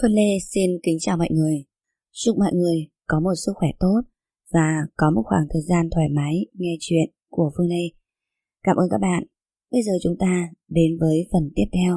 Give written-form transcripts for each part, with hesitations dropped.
Phương Lê xin kính chào mọi người. Chúc mọi người có một sức khỏe tốt và có một khoảng thời gian thoải mái nghe chuyện của Phương Lê. Cảm ơn các bạn. Bây giờ chúng ta đến với phần tiếp theo.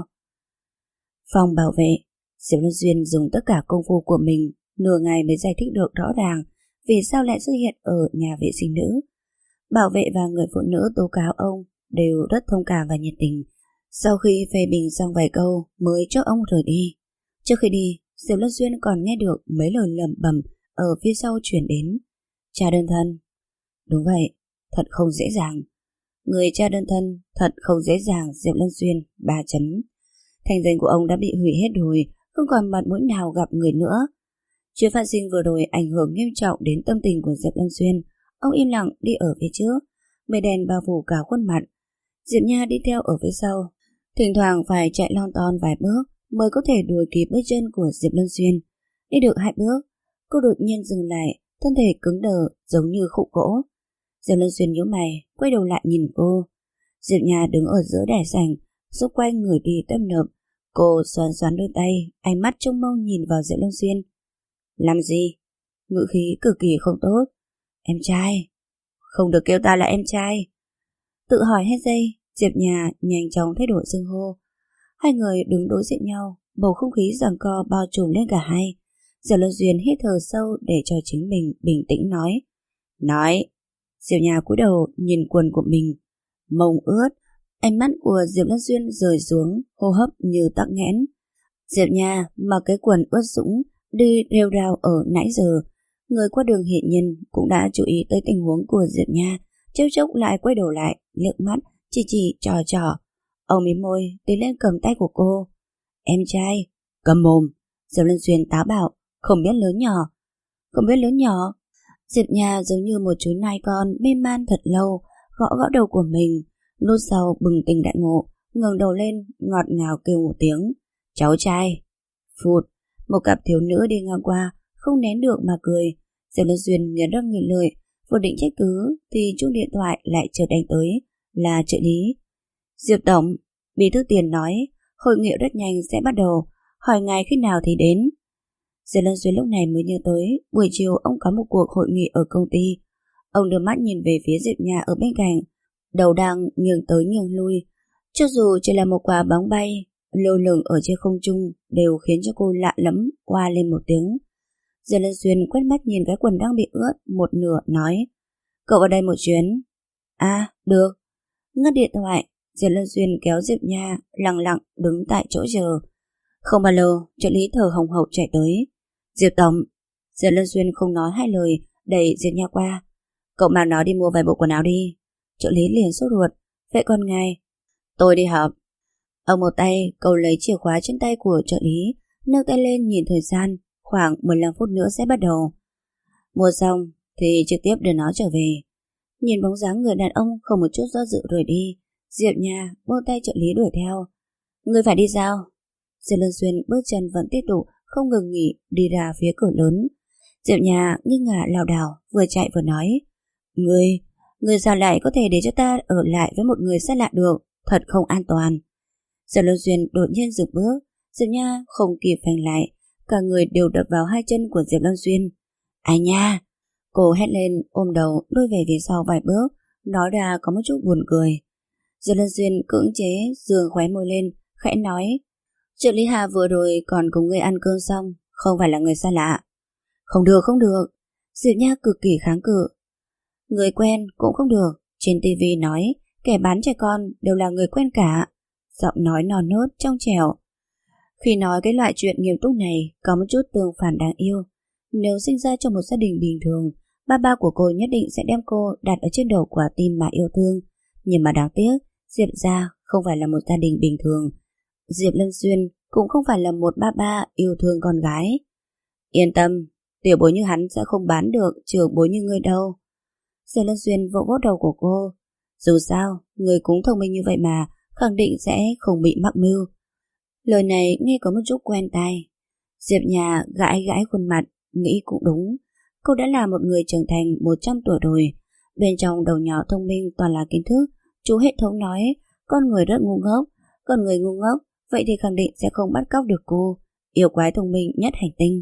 Phòng bảo vệ. Diệp Lân Duyên dùng tất cả công phu của mình nửa ngày mới giải thích được rõ ràng vì sao lại xuất hiện ở nhà vệ sinh nữ. Bảo vệ và người phụ nữ tố cáo ông đều rất thông cảm và nhiệt tình. Sau khi phê bình xong vài câu mới cho ông rời đi. Trước khi đi, Diệp Lân Duyên còn nghe được mấy lời lẩm bẩm ở phía sau chuyển đến. Cha đơn thân. Đúng vậy, thật không dễ dàng. Người cha đơn thân thật không dễ dàng. Diệp Lân Duyên 3 chấm. Thành danh của ông đã bị hủy hết rồi, không còn mặt mũi nào gặp người nữa. Chuyện phát sinh vừa rồi ảnh hưởng nghiêm trọng đến tâm tình của Diệp Lân Duyên. Ông im lặng đi ở phía trước, mây đen bao phủ cả khuôn mặt. Diệp Nha đi theo ở phía sau, thỉnh thoảng phải chạy lon ton vài bước mới có thể đuổi kịp bước chân của Diệp Lân Duyên. Đi được 2 bước, cô đột nhiên dừng lại, thân thể cứng đờ giống như khúc gỗ. Diệp Lân Duyên nhíu mày, quay đầu lại nhìn cô. Diệp Nha đứng ở giữa đài sảnh, xung quanh người đi tấp nập. Cô xoắn xoắn đôi tay, ánh mắt trông mong nhìn vào Diệp Lân Duyên. Làm gì? Ngữ khí cực kỳ không tốt. Em trai. Không được kêu ta là em trai. Tự hỏi hết giây, Diệp Nha nhanh chóng thay đổi xưng hô. Hai người đứng đối diện nhau, bầu không khí giằng co bao trùm lên cả hai. Diệp Lân Duyên hít thở sâu để cho chính mình bình tĩnh nói. Diệp Nha cúi đầu nhìn quần của mình, mông ướt. Ánh mắt của Diệp Lân Duyên rời xuống, hô hấp như tắc nghẽn. Diệp Nha mặc cái quần ướt sũng đi rêu rao ở nãy giờ. Người qua đường hiện nhiên cũng đã chú ý tới tình huống của Diệp Nha, chốc chốc lại quay đầu lại, liếc mắt chỉ trò. Ông mím môi tiến lên cầm tay của cô. Em trai, cầm mồm. Diệp Lân Duyên táo bạo, không biết lớn nhỏ. Diệp Nha giống như một chú nai con mê man thật lâu, gõ đầu của mình. Lúc sau bừng tỉnh đại ngộ, ngẩng đầu lên ngọt ngào kêu một tiếng. Cháu trai. Phụt, một cặp thiếu nữ đi ngang qua, không nén được mà cười. Diệp Lân Duyên nghiến răng nghiến lợi, vừa định trách cứ thì chuông điện thoại lại chợt đánh tới, là trợ lý. Diệp tổng, bí thư Tiền nói hội nghị rất nhanh sẽ bắt đầu, hỏi ngài khi nào thì đến. Diệp Lân Duyên lúc này mới nhớ tới buổi chiều ông có một cuộc hội nghị ở công ty. Ông đưa mắt nhìn về phía Diệp Nha ở bên cạnh, đầu đang nghiêng tới nghiêng lui. Cho dù chỉ là một quả bóng bay lơ lửng ở trên không trung đều khiến cho cô lạ lẫm oa lên một tiếng. Diệp Lân Duyên quét mắt nhìn cái quần đang bị ướt một nửa nói, cậu ở đây một chuyến. À, được. Ngắt điện thoại, Diệp Lân Duyên kéo Diệp Nha lặng lặng đứng tại chỗ chờ. Không bao lâu, trợ lý thở hồng hộc chạy tới. Diệp tổng. Diệp Lân Duyên không nói hai lời, đẩy Diệp Nha qua. Cậu mang nó đi mua vài bộ quần áo đi. Trợ lý liền sốt ruột. Vậy còn ngài? Tôi đi họp. Ông một tay cầu lấy chìa khóa trên tay của trợ lý, nâng tay lên nhìn thời gian, khoảng 15 phút nữa sẽ bắt đầu. Mua xong thì trực tiếp đưa nó trở về. Nhìn bóng dáng người đàn ông không một chút do dự rời đi, Diệp Nha buông tay trợ lý đuổi theo. Người phải đi sao? Diệp Lân Duyên bước chân vẫn tiếp tục không ngừng nghỉ đi ra phía cửa lớn. Diệp Nha nghiêng ngả lảo đảo, vừa chạy vừa nói. Người sao lại có thể để cho ta ở lại với một người xa lạ được? Thật không an toàn. Diệp Lân Duyên đột nhiên dừng bước. Diệp Nha không kịp phanh lại, cả người đều đập vào hai chân của Diệp Lân Duyên. Ai nha! Cô hét lên, ôm đầu lùi về phía sau vài bước, nói ra có một chút buồn cười. Diệp Lân Duyên cưỡng chế giương khóe môi lên, khẽ nói. Trợ lý Hà vừa rồi còn cùng người ăn cơm xong, không phải là người xa lạ. Không được. Diệp Nha cực kỳ kháng cự. Người quen cũng không được. Trên tivi nói kẻ bán trẻ con đều là người quen cả. Giọng nói non nớt trong trẻo. Khi nói cái loại chuyện nghiêm túc này có một chút tương phản đáng yêu. Nếu sinh ra trong một gia đình bình thường, ba của cô nhất định sẽ đem cô đặt ở trên đầu quả tim mà yêu thương. Nhưng mà đáng tiếc, Diệp gia không phải là một gia đình bình thường. Diệp Lân Duyên cũng không phải là một ba yêu thương con gái. Yên tâm, tiểu bối như hắn sẽ không bán được trưởng bối như ngươi đâu. Diệp Lân Duyên vỗ vỗ đầu của cô. Dù sao, người cũng thông minh như vậy mà, khẳng định sẽ không bị mắc mưu. Lời này nghe có một chút quen tai. Diệp Nha gãi khuôn mặt, nghĩ cũng đúng. Cô đã là một người trưởng thành 100 tuổi rồi. Bên trong đầu nhỏ thông minh toàn là kiến thức. Chú hệ thống nói, con người rất ngu ngốc. Còn người ngu ngốc, vậy thì khẳng định sẽ không bắt cóc được cô. yêu quái thông minh nhất hành tinh.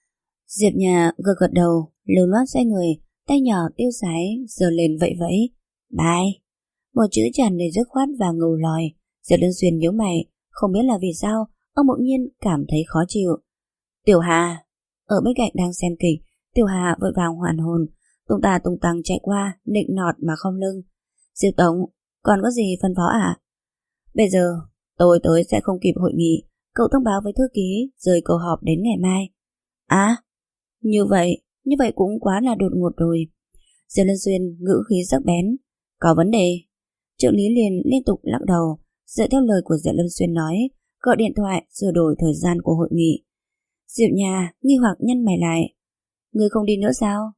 Diệp Nha gật gật đầu, lưu loát xoay người, tay nhỏ tiêu sái giơ lên vẫy vẫy. Bye. Một chữ tràn đầy dứt khoát và ngầu lòi. Diệp Lân Xuyên nhíu mày, không biết là vì sao ông bỗng nhiên cảm thấy khó chịu. Tiểu Hà. Ở bên cạnh đang xem kịch, Tiểu Hà vội vàng hoàn hồn, tung tăng chạy qua, nịnh nọt mà không lưng. Diệp Tổng, còn có gì phân phó ạ? Bây giờ tôi tới sẽ không kịp hội nghị, cậu thông báo với thư ký rời cuộc họp đến ngày mai. À, như vậy cũng quá là đột ngột rồi. Diệp Lân Xuyên ngữ khí sắc bén. Có vấn đề? Trợ lý liền liên tục lắc đầu, dựa theo lời của Diệp Lâm Xuyên nói, gọi điện thoại sửa đổi thời gian của hội nghị. Diệp Nha nghi hoặc nhăn mày lại. Người không đi nữa sao?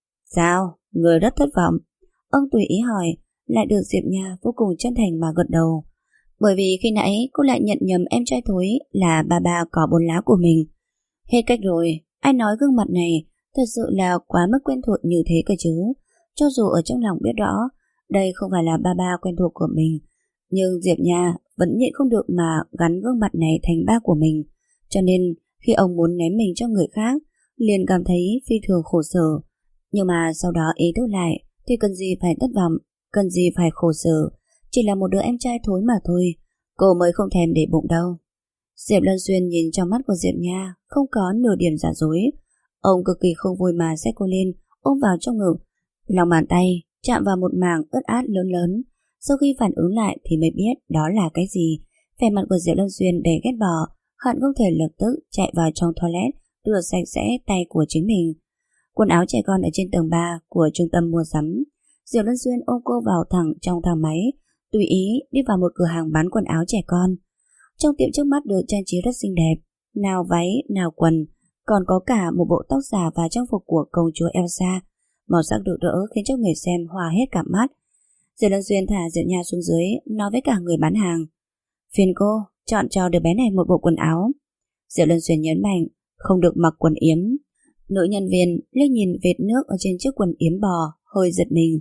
Sao? Người rất thất vọng. Ông tùy ý hỏi, lại được Diệp Nha vô cùng chân thành mà gật đầu. Bởi vì khi nãy cô lại nhận nhầm em trai thối là ba có bốn lá của mình. Hết cách rồi, ai nói gương mặt này thật sự là quá mức quen thuộc như thế cơ chứ. Cho dù ở trong lòng biết rõ đây không phải là ba quen thuộc của mình, nhưng Diệp Nha vẫn nhịn không được mà gắn gương mặt này thành ba của mình. Cho nên khi ông muốn ném mình cho người khác, liền cảm thấy phi thường khổ sở. Nhưng mà sau đó ý thức lại thì cần gì phải thất vọng, cần gì phải khổ sở. Chỉ là một đứa em trai thối mà thôi, cô mới không thèm để bụng đâu. Diệp Lân Xuyên nhìn trong mắt của Diệp Nha không có nửa điểm giả dối. Ông cực kỳ không vui mà xách cô lên, ôm vào trong ngực, lòng bàn tay chạm vào một mảng ướt át lớn lớn. Sau khi phản ứng lại thì mới biết đó là cái gì. Vẻ mặt của Diệp Lân Xuyên đầy ghét bỏ, hận không thể lập tức chạy vào trong toilet rửa sạch sẽ tay của chính mình. Quần áo trẻ con ở trên tầng 3 của trung tâm mua sắm. Diệp Lân Xuyên ôm cô vào thẳng trong thang máy, tùy ý đi vào một cửa hàng bán quần áo trẻ con. Trong tiệm trước mắt được trang trí rất xinh đẹp, nào váy, nào quần, còn có cả một bộ tóc giả và trang phục của công chúa Elsa. Màu sắc rực rỡ khiến cho người xem hòa hết cả mắt. Diệp Lân Xuyên thả Diệp Nha xuống dưới, nói với cả người bán hàng. Phiền cô, chọn cho đứa bé này một bộ quần áo. Diệp Lân Xuyên nhấn mạnh, không được mặc quần yếm. Nữ nhân viên liếc nhìn vệt nước ở trên chiếc quần yếm bò, hơi giật mình.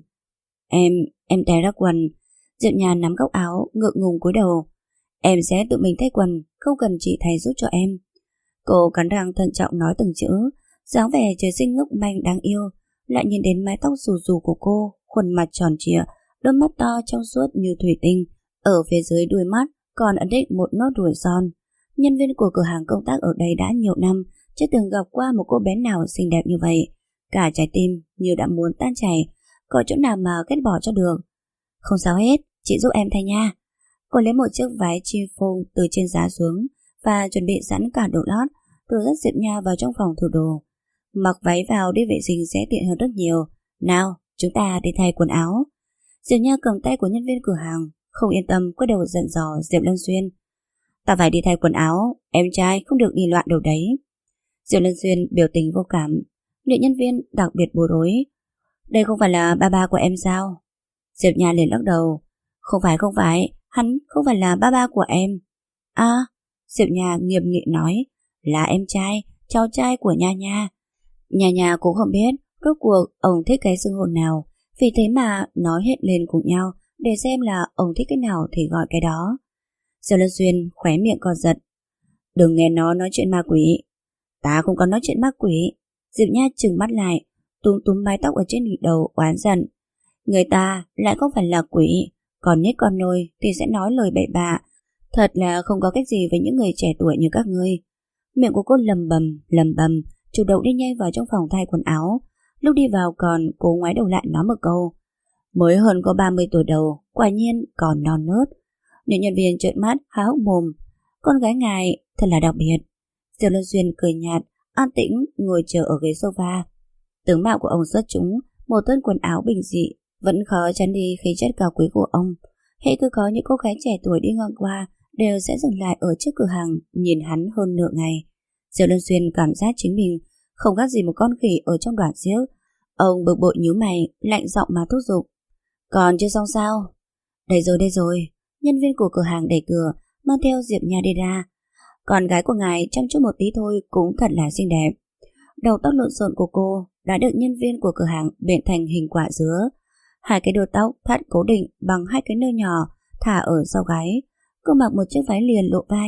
Em té ra quần. Diệp Nha nắm góc áo, ngượng ngùng cúi đầu. Em sẽ tự mình thay quần, không cần chị thay giúp cho em. Cô cắn răng thận trọng nói từng chữ, dáng vẻ trời sinh ngốc manh đáng yêu. Lại nhìn đến mái tóc rù rù của cô, khuôn mặt tròn trịa, đôi mắt to trong suốt như thủy tinh. Ở phía dưới đuôi mắt còn ấn định một nốt ruồi son. Nhân viên của cửa hàng công tác ở đây đã nhiều năm, chưa từng gặp qua một cô bé nào xinh đẹp như vậy. Cả trái tim như đã muốn tan chảy, có chỗ nào mà ghét bỏ cho được. Không sao hết, chị giúp em thay nha. Cô lấy một chiếc váy chiffon từ trên giá xuống và chuẩn bị sẵn cả đồ lót, rồi dắt Diệp Nha vào trong phòng thử đồ. Mặc váy vào đi vệ sinh sẽ tiện hơn rất nhiều. Nào, chúng ta đi thay quần áo. Diệp Nha cầm tay của nhân viên cửa hàng, không yên tâm quay đầu giận dò Diệp Lân Xuyên. Ta phải đi thay quần áo, em trai không được đi loạn đâu đấy. Diệp Lân Xuyên biểu tình vô cảm. Nữ nhân viên đặc biệt bối rối. Đây không phải là ba của em sao? Diệp Nha liền lắc đầu. Không phải, hắn không phải là ba của em. À, Diệp Nha nghiêm nghị nói, là em trai, cháu trai của Nha Nha. Nha Nha cũng không biết rốt cuộc ông thích cái xưng hô nào, vì thế mà nói hết lên cùng nhau để xem là ông thích cái nào thì gọi cái đó. Diệp Lân Xuyên khóe miệng co giật. Đừng nghe nó nói chuyện ma quỷ. Ta không có nói chuyện ma quỷ. Diệp Nha trừng mắt lại, túm mái tóc ở trên đỉnh đầu oán giận. Người ta lại không phải là quỷ, còn nhích con nôi thì sẽ nói lời bậy bạ. Thật là không có cách gì với những người trẻ tuổi như các ngươi. Miệng của cô lầm bầm, chủ động đi nhanh vào trong phòng thay quần áo. Lúc đi vào còn cố ngoái đầu lại nói một câu. Mới hơn có 30 tuổi đầu, quả nhiên còn non nớt. Nữ nhân viên trợn mắt há hốc mồm. Con gái ngài thật là đặc biệt. Diệp Lân Xuyên cười nhạt, an tĩnh ngồi chờ ở ghế sofa. Tướng mạo của ông xuất chúng, một thân quần áo bình dị vẫn khó tránh đi khí chất cao quý của ông. Hễ cứ có những cô gái trẻ tuổi đi ngang qua đều sẽ dừng lại ở trước cửa hàng nhìn hắn hơn nửa ngày. Diệp Lân Xuyên cảm giác chính mình không khác gì một con khỉ ở trong đoàn xiếc. Ông bực bội nhíu mày, lạnh giọng mà thúc giục. Còn chưa xong sao? Đây rồi. Nhân viên của cửa hàng đẩy cửa, mang theo Diệp Nha đi ra. Con gái của ngài chăm chút một tí thôi cũng thật là xinh đẹp. Đầu tóc lộn xộn của cô đã được nhân viên của cửa hàng biện thành hình quả dứa. Hai cái đuôi tóc thắt cố định bằng hai cái nơ nhỏ thả ở sau gáy. Cô mặc một chiếc váy liền lộ vai,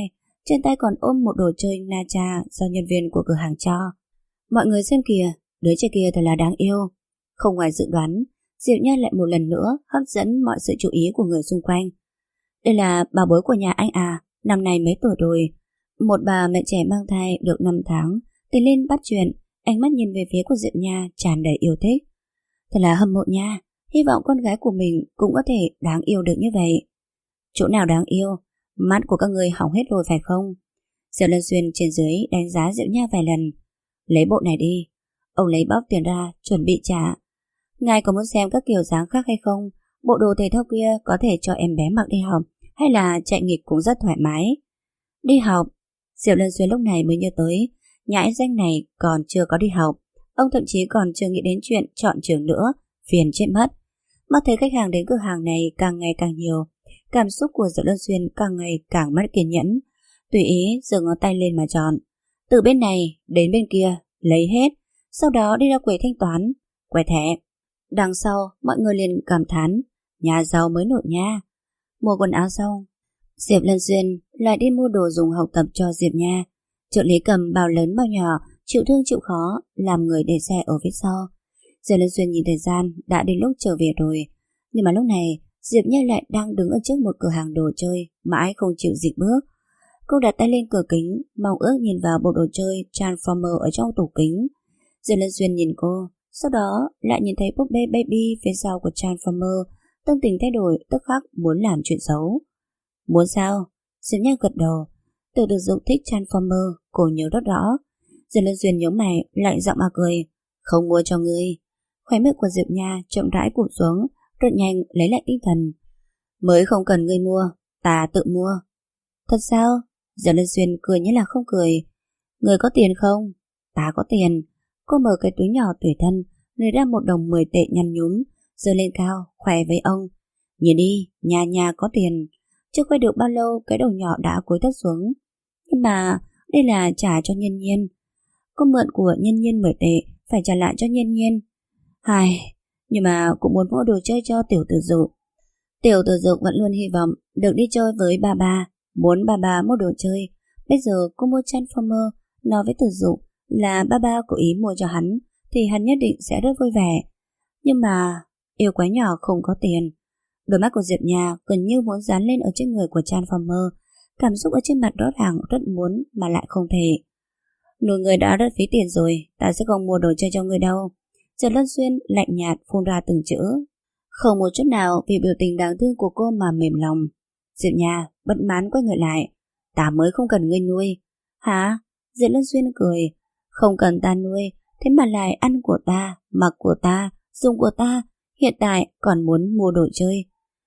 trên tay còn ôm một đồ chơi Nacha do nhân viên của cửa hàng cho. Mọi người xem kìa, đứa trẻ kia thật là đáng yêu. Không ngoài dự đoán, Diệp Nha lại một lần nữa hấp dẫn mọi sự chú ý của người xung quanh. Đây là bảo bối của nhà anh à, năm nay mấy tuổi rồi. Một bà mẹ trẻ mang thai được 5 tháng, tiến lên bắt chuyện, ánh mắt nhìn về phía của Diệp Nha tràn đầy yêu thích. Thật là hâm mộ nha, hy vọng con gái của mình cũng có thể đáng yêu được như vậy. Chỗ nào đáng yêu, mắt của các người hỏng hết rồi phải không? Diệp Lân Xuyên trên dưới đánh giá Diệp Nha vài lần. Lấy bộ này đi. Ông lấy bóp tiền ra, chuẩn bị trả. Ngài có muốn xem các kiểu dáng khác hay không? Bộ đồ thể thao kia có thể cho em bé mặc đi học, hay là chạy nghịch cũng rất thoải mái. Đi học? Diệp Lân Xuyên lúc này mới nhớ tới, nhãi danh này còn chưa có đi học. Ông thậm chí còn chưa nghĩ đến chuyện chọn trường nữa, phiền chết mất. Mắt thấy khách hàng đến cửa hàng này càng ngày càng nhiều, cảm xúc của Diệp Lân Xuyên càng ngày càng mất kiên nhẫn. Tùy ý giơ ngón tay lên mà chọn. Từ bên này đến bên kia, lấy hết. Sau đó đi ra quầy thanh toán, quẹt thẻ. Đằng sau, mọi người liền cảm thán, nhà giàu mới nổi nha. Mua quần áo xong, Diệp Lân Xuyên lại đi mua đồ dùng học tập cho Diệp Nha. Trợ lý cầm bao lớn bao nhỏ, chịu thương chịu khó, làm người để xe ở phía sau. Diệp Lân Xuyên nhìn thời gian đã đến lúc trở về rồi. Nhưng mà lúc này, Diệp Nha lại đang đứng ở trước một cửa hàng đồ chơi, mãi không chịu dịch bước. Cô đặt tay lên cửa kính, mong ước nhìn vào bộ đồ chơi Transformer ở trong tủ kính. Diệp Lân Xuyên nhìn cô, sau đó lại nhìn thấy búp bê baby phía sau của Transformer, tâm tình thay đổi, tức khắc muốn làm chuyện xấu. Muốn sao? Diệp Nha gật đầu. Từ Từ Dục thích Transformer, cô nhớ rất rõ. Diệp Lân Xuyên nhớ mày, lạnh giọng mà cười. Không mua cho ngươi. Khóe miệng của Diệp Nha chậm rãi cụp xuống, rất nhanh lấy lại tinh thần. Mới không cần ngươi mua, ta tự mua. Thật sao? Diệp Lân Xuyên cười như là không cười. Ngươi có tiền không? Ta có tiền. Cô mở cái túi nhỏ tủi thân, lấy ra một đồng 10 tệ nhăn nhúm, giơ lên cao, khỏe với ông. Nhìn đi, nhà có tiền. Chưa quay được bao lâu, cái đầu nhỏ đã cúi thấp xuống. Nhưng mà đây là trả cho Nhiên Nhiên. Cô mượn của Nhiên Nhiên 10 tệ, phải trả lại cho Nhiên Nhiên. Hài, nhưng mà cũng muốn mua đồ chơi cho Tiểu Tử Dục. Tiểu Tử Dục vẫn luôn hy vọng được đi chơi với ba ba, muốn ba ba mua đồ chơi. Bây giờ cô mua Transformer, nói với Tử Dục là ba ba cố ý mua cho hắn, thì hắn nhất định sẽ rất vui vẻ. Nhưng mà yêu quái nhỏ không có tiền. Đôi mắt của Diệp Nha gần như muốn dán lên ở trên người của Transformer, cảm xúc ở trên mặt rõ ràng rất muốn mà lại không thể. Nuôi người đã rất phí tiền rồi, ta sẽ không mua đồ chơi cho người đâu. Diệp Lân Xuyên lạnh nhạt phun ra từng chữ, không một chút nào vì biểu tình đáng thương của cô mà mềm lòng. Diệp Nha bất mãn quay người lại. Ta mới không cần ngươi nuôi. Hả? Diệp Lân Xuyên cười. Không cần ta nuôi, thế mà lại ăn của ta, mặc của ta, dùng của ta, hiện tại còn muốn mua đồ chơi.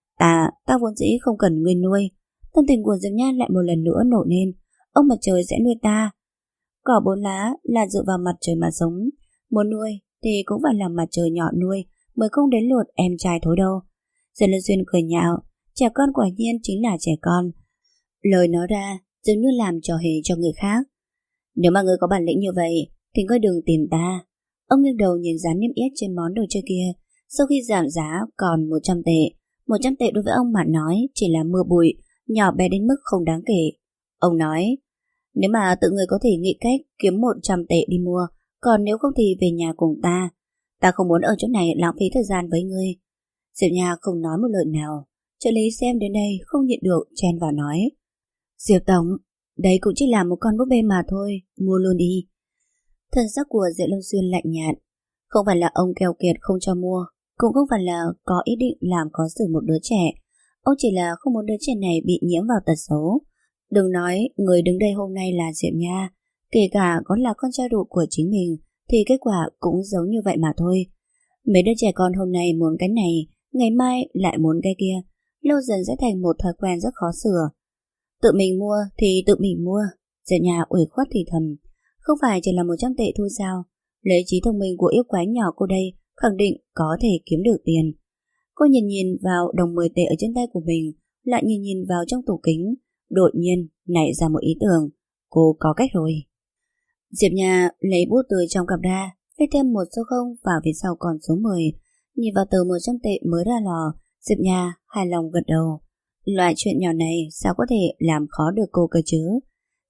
Ta vốn dĩ không cần ngươi nuôi. Tâm tình của Diệp Nha lại một lần nữa nổi lên. Ông mặt trời sẽ nuôi ta. Cỏ 4 lá là dựa vào mặt trời mà sống. Muốn nuôi thì cũng phải làm mặt trời nhỏ nuôi, mới không đến lượt em trai thối đâu. Diệp Lân Xuyên cười nhạo. Trẻ con quả nhiên chính là trẻ con. Lời nói ra dường như làm trò hề cho người khác. Nếu mà ngươi có bản lĩnh như vậy thì ngươi đừng tìm ta. Ông nghiêng đầu nhìn dán niêm yết trên món đồ chơi kia. Sau khi giảm giá còn 100 tệ. 100 tệ đối với ông mà nói chỉ là mưa bụi, nhỏ bé đến mức không đáng kể. Ông nói, nếu mà tự người có thể nghĩ cách kiếm 100 tệ đi mua, còn nếu không thì về nhà cùng ta. Ta không muốn ở chỗ này lãng phí thời gian với ngươi. Diệp Nha không nói một lời nào. Trợ lý xem đến đây không nhịn được chen vào nói, Diệp Tổng, đây cũng chỉ là một con búp bê mà thôi, mua luôn đi. Thân sắc của Diệp Lâm Xuyên lạnh nhạt. Không phải là ông keo kiệt không cho mua, cũng không phải là có ý định làm khó xử một đứa trẻ. Ông chỉ là không muốn đứa trẻ này bị nhiễm vào tật xấu. Đừng nói người đứng đây hôm nay là Diệp Nha, kể cả có là con trai ruột của chính mình thì kết quả cũng giống như vậy mà thôi. Mấy đứa trẻ con hôm nay muốn cái này, ngày mai lại muốn cái kia, lâu dần sẽ thành một thói quen rất khó sửa. Tự mình mua thì tự mình mua. Diệp Nha uể khuất thì thầm, không phải chỉ là 100 tệ thôi sao? Lấy trí thông minh của yêu quái nhỏ cô đây khẳng định có thể kiếm được tiền. Cô nhìn vào đồng 10 tệ ở trên tay của mình, lại nhìn vào trong tủ kính, đột nhiên nảy ra một ý tưởng. Cô có cách rồi. Diệp Nha lấy bút từ trong cặp ra, viết thêm một số 0 vào phía sau còn số 10. Nhìn vào tờ 100 tệ mới ra lò, Diệp Nha hài lòng gật đầu. Loại chuyện nhỏ này sao có thể làm khó được cô cơ chứ?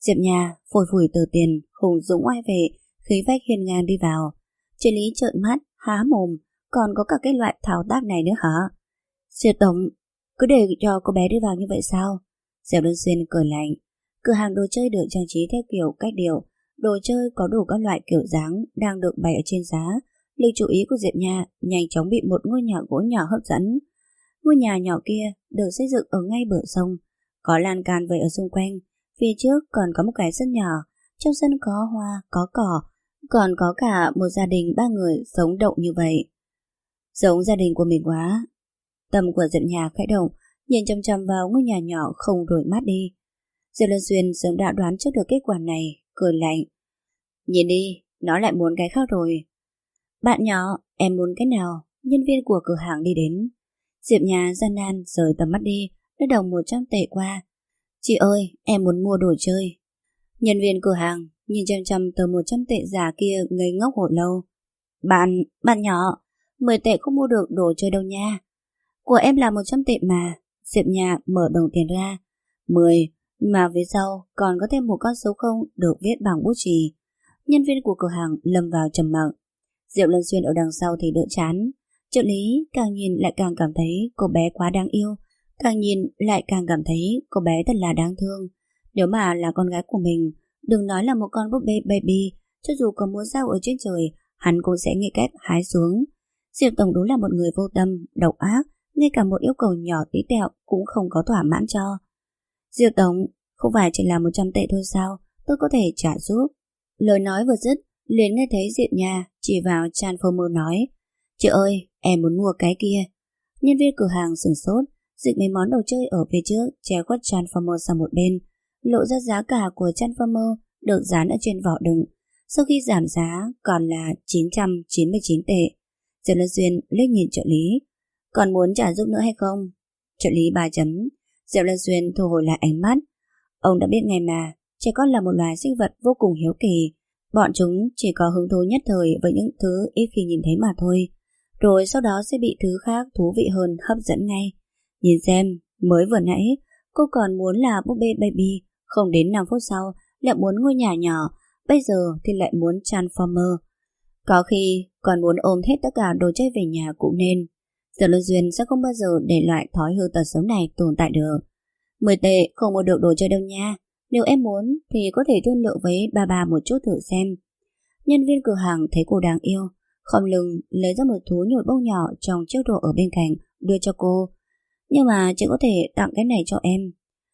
Diệp Nha phủi phủi tờ tiền, hùng dũng oai vệ, khí phách hiên ngang đi vào. Triết Lý trợn mắt, há mồm, còn có cả cái loại thao tác này nữa hả? Diệp tổng, cứ để cho cô bé đi vào như vậy sao? Diệp Luân Xuyên cười lạnh. Cửa hàng đồ chơi được trang trí theo kiểu cách điệu, đồ chơi có đủ các loại kiểu dáng đang được bày ở trên giá. Lực chú ý của Diệp Nha nhanh chóng bị một ngôi nhà gỗ nhỏ hấp dẫn. Ngôi nhà nhỏ kia được xây dựng ở ngay bờ sông, có lan can vây ở xung quanh. Phía trước còn có một cái sân nhỏ, trong sân có hoa, có cỏ, còn có cả một gia đình 3 người sống động như vậy. Giống gia đình của mình quá. Tâm của Diệp Nha khẽ động, nhìn chăm chăm vào ngôi nhà nhỏ không rời mắt đi. Diệp Luân Xuyên sớm đã đoán trước được kết quả này, cười lạnh. Nhìn đi, nó lại muốn cái khác rồi. Bạn nhỏ, em muốn cái nào? Nhân viên của cửa hàng đi đến. Diệp Nha gian nan rời tầm mắt đi, đưa đồng 100 tệ qua. Chị ơi, em muốn mua đồ chơi. Nhân viên cửa hàng nhìn chăm chăm tờ 100 tệ giả kia ngây ngốc hồi lâu. Bạn nhỏ, 10 tệ không mua được đồ chơi đâu nha. Của em là 100 tệ mà. Diệp Nha mở đồng tiền ra. 10, mà phía sau còn có thêm một con số 0 được viết bằng bút chì. Nhân viên của cửa hàng lâm vào trầm mặc. Diệp Luân Xuyên ở đằng sau thì đỡ chán. Trợ lý càng nhìn lại càng cảm thấy cô bé quá đáng yêu, càng nhìn lại càng cảm thấy cô bé thật là đáng thương. Nếu mà là con gái của mình, đừng nói là một con búp bê baby, cho dù có múa dao ở trên trời, hắn cũng sẽ nghĩ cách hái xuống. Diệp tổng đúng là một người vô tâm, độc ác, ngay cả một yêu cầu nhỏ tí tẹo cũng không có thỏa mãn cho. Diệp tổng, không phải chỉ là 100 tệ thôi sao, tôi có thể trả giúp. Lời nói vừa dứt, liền nghe thấy Diệp Nha chỉ vào Transformer nói. Chị ơi, em muốn mua cái kia. Nhân viên cửa hàng sửng sốt, dịch mấy món đồ chơi ở phía trước che khuất Transformer sang một bên, lộ ra giá cả của Transformer được dán ở trên vỏ đựng. Sau khi giảm giá còn là 999 tệ. Diệp Luân Xuyên liếc nhìn trợ lý. Còn muốn trả giúp nữa hay không? Trợ lý 3 chấm. Diệp Luân Xuyên thu hồi lại ánh mắt. Ông đã biết ngay mà, trẻ con là một loài sinh vật vô cùng hiếu kỳ. Bọn chúng chỉ có hứng thú nhất thời với những thứ ít khi nhìn thấy mà thôi. Rồi sau đó sẽ bị thứ khác thú vị hơn hấp dẫn ngay. Nhìn xem, mới vừa nãy cô còn muốn là búp bê baby, không đến 5 phút sau lại muốn ngôi nhà nhỏ, bây giờ thì lại muốn Transformer. Có khi còn muốn ôm hết tất cả đồ chơi về nhà cũng nên. Diệp Luân Xuyên sẽ không bao giờ để loại thói hư tật xấu này tồn tại được. 10 tệ không mua được đồ chơi đâu nha. Nếu em muốn thì có thể thương lượng với bà một chút thử xem. Nhân viên cửa hàng thấy cô đáng yêu, khom lưng lấy ra một thú nhồi bông nhỏ trong chiếc rổ ở bên cạnh đưa cho cô. Nhưng mà chị có thể tặng cái này cho em.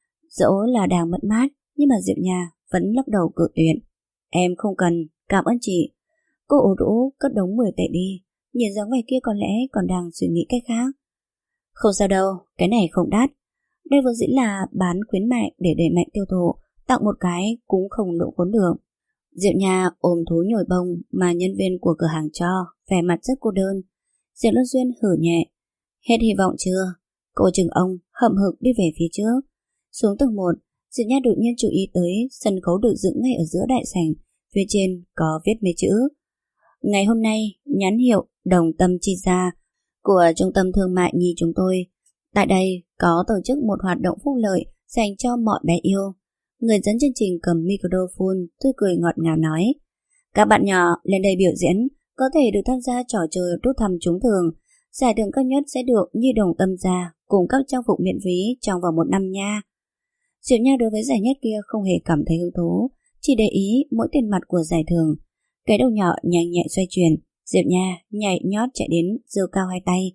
Dẫu là đang mất mát, nhưng mà Diệp Nha vẫn lắc đầu cự tuyệt. Em không cần, cảm ơn chị. Cô ủ rũ cất đống 10 tệ đi. Nhìn dáng vẻ kia có lẽ còn đang suy nghĩ cách khác. Không sao đâu, cái này không đắt. Đây vốn dĩ là bán khuyến mại để đẩy mạnh tiêu thụ, tặng một cái cũng không lỗ vốn được. Diệp Nha ôm thú nhồi bông mà nhân viên của cửa hàng cho, vẻ mặt rất cô đơn. Diệp Luân Xuyên hử nhẹ. Hết hy vọng chưa? Cô chừng ông hậm hực đi về phía trước. Xuống tầng 1, Diệp Nha đột nhiên chú ý tới sân khấu được dựng ngay ở giữa đại sảnh, phía trên có viết mấy chữ. Ngày hôm nay, nhãn hiệu Đồng Tâm Chi Gia của Trung tâm Thương mại Nhi chúng tôi. Tại đây có tổ chức một hoạt động phúc lợi dành cho mọi bé yêu. Người dẫn chương trình cầm microphone tươi cười ngọt ngào nói. Các bạn nhỏ lên đây biểu diễn, có thể được tham gia trò chơi rút thăm trúng thưởng. Giải thưởng cao nhất sẽ được Nhi Đồng Tâm Gia cung cấp trang phục miễn phí trong vòng 1 năm nha. Diệp Nha đối với giải nhất kia không hề cảm thấy hứng thú, chỉ để ý mỗi tiền mặt của giải thưởng. Cái đầu nhỏ nhanh nhẹ xoay chuyển, Diệp Nha nhảy nhót chạy đến giơ cao hai tay.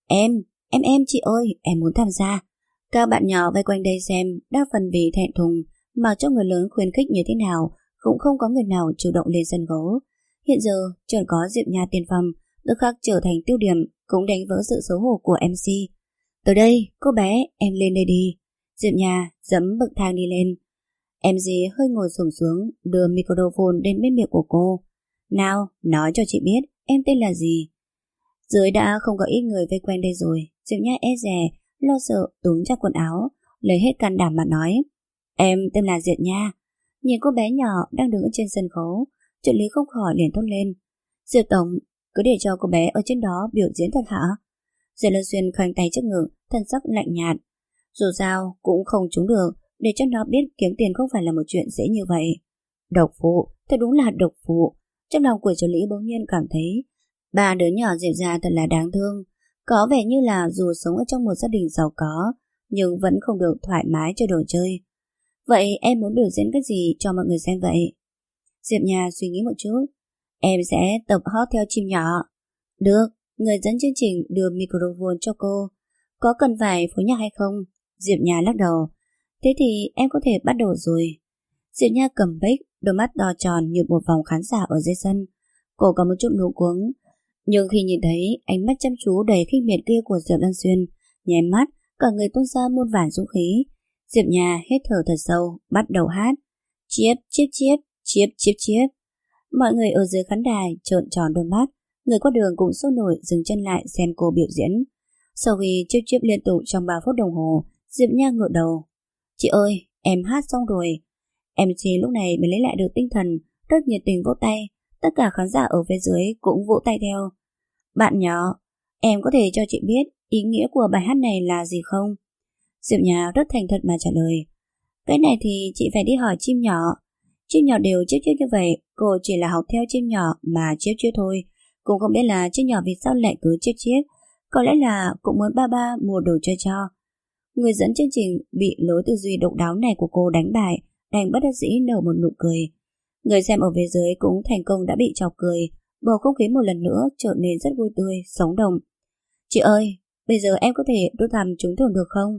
Em chị ơi, em muốn tham gia. Các bạn nhỏ vây quanh đây xem, đa phần vì thẹn thùng, mặc cho người lớn khuyến khích như thế nào, cũng không có người nào chủ động lên sân khấu. Hiện giờ, chợt có Diệp Nha tiên phong, tức khắc trở thành tiêu điểm, cũng đánh vỡ sự xấu hổ của MC. Tới đây, cô bé, em lên đây đi. Diệp Nha giẫm bậc thang đi lên. MC hơi ngồi xổm xuống, đưa microphone đến bên miệng của cô. Nào, nói cho chị biết, em tên là gì? Dưới đã không có ít người vây quanh đây rồi. Diệp Nha e dè, lo sợ túm chặt quần áo, lấy hết can đảm mà nói. Em tên là Diệp Nha. Nhìn cô bé nhỏ đang đứng ở trên sân khấu, trợ lý không khỏi liền thốt lên. Diệp tổng, cứ để cho cô bé ở trên đó biểu diễn thật hả? Diệp Luân Xuyên khoanh tay trước ngực, thân sắc lạnh nhạt. Dù sao cũng không trúng được, để cho nó biết kiếm tiền không phải là một chuyện dễ như vậy. Độc phụ, thật đúng là độc phụ. Trong lòng của trợ lý bỗng nhiên cảm thấy ba đứa nhỏ Diệp gia thật là đáng thương. Có vẻ như là dù sống ở trong một gia đình giàu có, nhưng vẫn không được thoải mái chơi đồ chơi. Vậy em muốn biểu diễn cái gì cho mọi người xem vậy? Diệp Nha suy nghĩ một chút. Em sẽ tập hót theo chim nhỏ. Được, người dẫn chương trình đưa microphone cho cô. Có cần phải phối nhạc hay không? Diệp Nha lắc đầu. Thế thì em có thể bắt đầu rồi. Diệp Nha cầm mic, đôi mắt to tròn như một vòng khán giả ở dưới sân. Cô có một chút luống cuống, nhưng khi nhìn thấy ánh mắt chăm chú đầy khinh miệt kia của Diệp Lân Xuyên, nháy mắt cả người tuôn ra muôn vàn dũng khí. Diệp Nha hít thở thật sâu, bắt đầu hát. Chiếp chiếp chiếp, chiếp chiếp chiếp. Mọi người ở dưới khán đài trợn tròn đôi mắt, người qua đường cũng sôi nổi dừng chân lại xem cô biểu diễn. Sau khi chiếp chiếp liên tục trong 3 phút đồng hồ, Diệp Nha ngửa đầu. Chị ơi, em hát xong rồi. MC lúc này mới lấy lại được tinh thần, rất nhiệt tình vỗ tay. Tất cả khán giả ở phía dưới cũng vỗ tay theo. Bạn nhỏ, em có thể cho chị biết ý nghĩa của bài hát này là gì không? Diệp Nha rất thành thật mà trả lời. Cái này thì chị phải đi hỏi chim nhỏ. Chim nhỏ đều chiếp chiếp như vậy, cô chỉ là học theo chim nhỏ mà chiếp chiếp thôi. Cũng không biết là chim nhỏ vì sao lại cứ chiếp chiếp. Có lẽ là cũng muốn ba mua đồ chơi cho. Người dẫn chương trình bị lối tư duy độc đáo này của cô đánh bại, đành bất đắc dĩ nở một nụ cười. Người xem ở phía dưới cũng thành công đã bị chọc cười, bầu không khí một lần nữa trở nên rất vui tươi, sống động. Chị ơi, bây giờ em có thể đốt thăm trúng thưởng được không?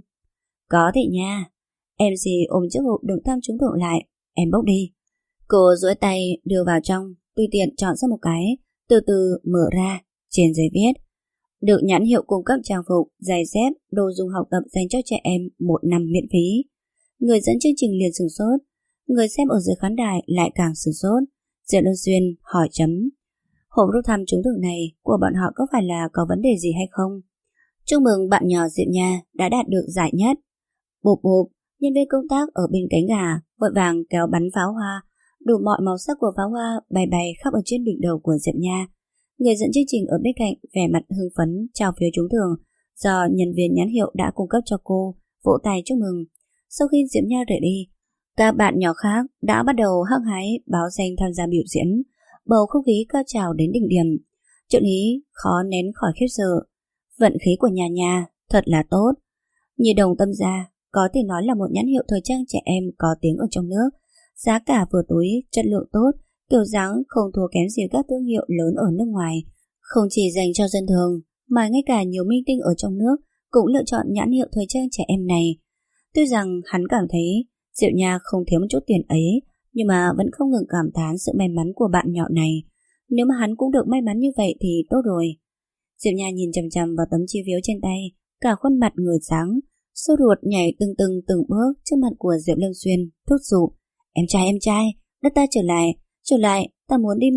Có thể nha. MC ôm chiếc hộp đựng thăm trúng thưởng lại, em bốc đi. Cô duỗi tay đưa vào trong, tùy tiện chọn ra một cái, từ từ mở ra, trên giấy viết. Được nhãn hiệu cung cấp trang phục, giày dép, đồ dùng học tập dành cho trẻ em 1 năm miễn phí. Người dẫn chương trình liền sửng sốt, người xem ở dưới khán đài lại càng sửng sốt. Diệp Luân Xuyên hỏi chấm. Hộp rút thăm trúng thưởng này của bọn họ có phải là có vấn đề gì hay không? Chúc mừng bạn nhỏ Diệp Nha đã đạt được giải nhất. Bụp bụp, nhân viên công tác ở bên cánh gà vội vàng kéo bắn pháo hoa, đủ mọi màu sắc của pháo hoa bay bay khắp ở trên đỉnh đầu của Diệp Nha. Người dẫn chương trình ở bên cạnh vẻ mặt hưng phấn trao phiếu trúng thưởng do nhân viên nhãn hiệu đã cung cấp cho cô, vỗ tay chúc mừng. Sau khi Diệp Nha rời đi, các bạn nhỏ khác đã bắt đầu hăng hái báo danh tham gia biểu diễn. Bầu không khí cao trào đến đỉnh điểm. Trợ lý khó nén khỏi khiếp sợ. Vận khí của nhà nhà thật là tốt. Nhi Đồng Tâm Gia có thể nói là một nhãn hiệu thời trang trẻ em có tiếng ở trong nước. Giá cả vừa túi, chất lượng tốt, kiểu dáng không thua kém gì các thương hiệu lớn ở nước ngoài. Không chỉ dành cho dân thường, mà ngay cả nhiều minh tinh ở trong nước cũng lựa chọn nhãn hiệu thời trang trẻ em này. Tuy rằng hắn cảm thấy Diệu Nha không thiếu một chút tiền ấy, nhưng mà vẫn không ngừng cảm thán sự may mắn của bạn nhỏ này. Nếu mà hắn cũng được may mắn như vậy thì tốt rồi. Diệu Nha nhìn chằm chằm vào tấm chi phiếu trên tay, cả khuôn mặt người sáng, sốt ruột nhảy từng bước trước mặt của Diệp Lâm Xuyên, thúc giục. Em trai, đất ta trở lại, ta muốn đi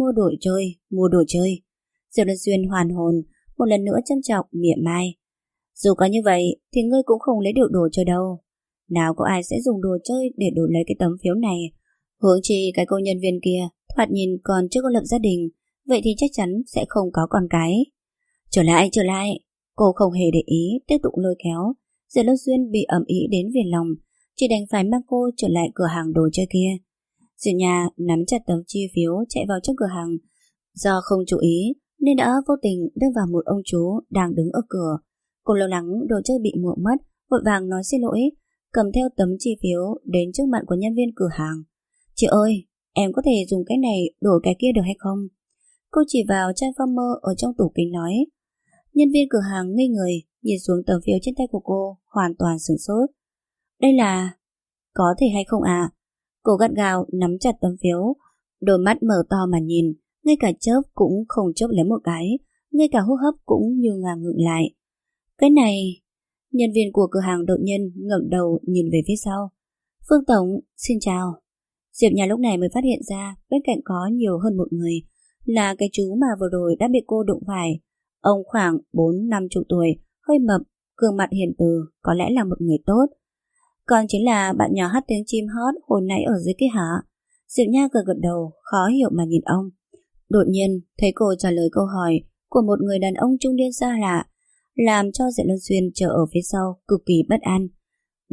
mua đồ chơi. Diệp Lâm Xuyên hoàn hồn, một lần nữa châm chọc mỉa mai. Dù có như vậy thì ngươi cũng không lấy được đồ chơi đâu. Nào có ai sẽ dùng đồ chơi để đổi lấy cái tấm phiếu này. Huống chi cái cô nhân viên kia thoạt nhìn còn chưa có lập gia đình, vậy thì chắc chắn sẽ không có con cái. Trở lại. Cô không hề để ý, tiếp tục lôi kéo. Diệp Lâm Xuyên bị ầm ĩ đến viền lòng, chỉ đành phải mang cô trở lại cửa hàng đồ chơi kia. Diệp Nha nắm chặt tấm chi phiếu chạy vào trong cửa hàng. Do không chú ý nên đã vô tình đâm vào một ông chú đang đứng ở cửa. Cô lo lắng đồ chơi bị mua mất, vội vàng nói xin lỗi, cầm theo tấm chi phiếu đến trước mặt của nhân viên cửa hàng. Chị ơi, em có thể dùng cái này đổi cái kia được hay không? Cô chỉ vào transformer ở trong tủ kính nói. Nhân viên cửa hàng ngây người, nhìn xuống tấm phiếu trên tay của cô, hoàn toàn sửng sốt. Đây là... Có thể hay không à? Cô gắt gao nắm chặt tấm phiếu, đôi mắt mở to mà nhìn, ngay cả chớp cũng không chớp lấy một cái, ngay cả hô hấp cũng như ngả ngừng lại. Cái này... Nhân viên của cửa hàng đột nhiên ngẩng đầu nhìn về phía sau. Phương Tổng, xin chào. Diệp Nha lúc này mới phát hiện ra bên cạnh có nhiều hơn một người, là cái chú mà vừa rồi đã bị cô đụng phải. Ông khoảng 4-50 tuổi, hơi mập, gương mặt hiền từ, có lẽ là một người tốt. Còn chính là bạn nhỏ hát tiếng chim hót hồi nãy ở dưới kia hả? Diệp Nha gật đầu, khó hiểu mà nhìn ông. Đột nhiên thấy cô trả lời câu hỏi của một người đàn ông trung niên xa lạ, làm cho Diệp Luân Xuyên chờ ở phía sau cực kỳ bất an.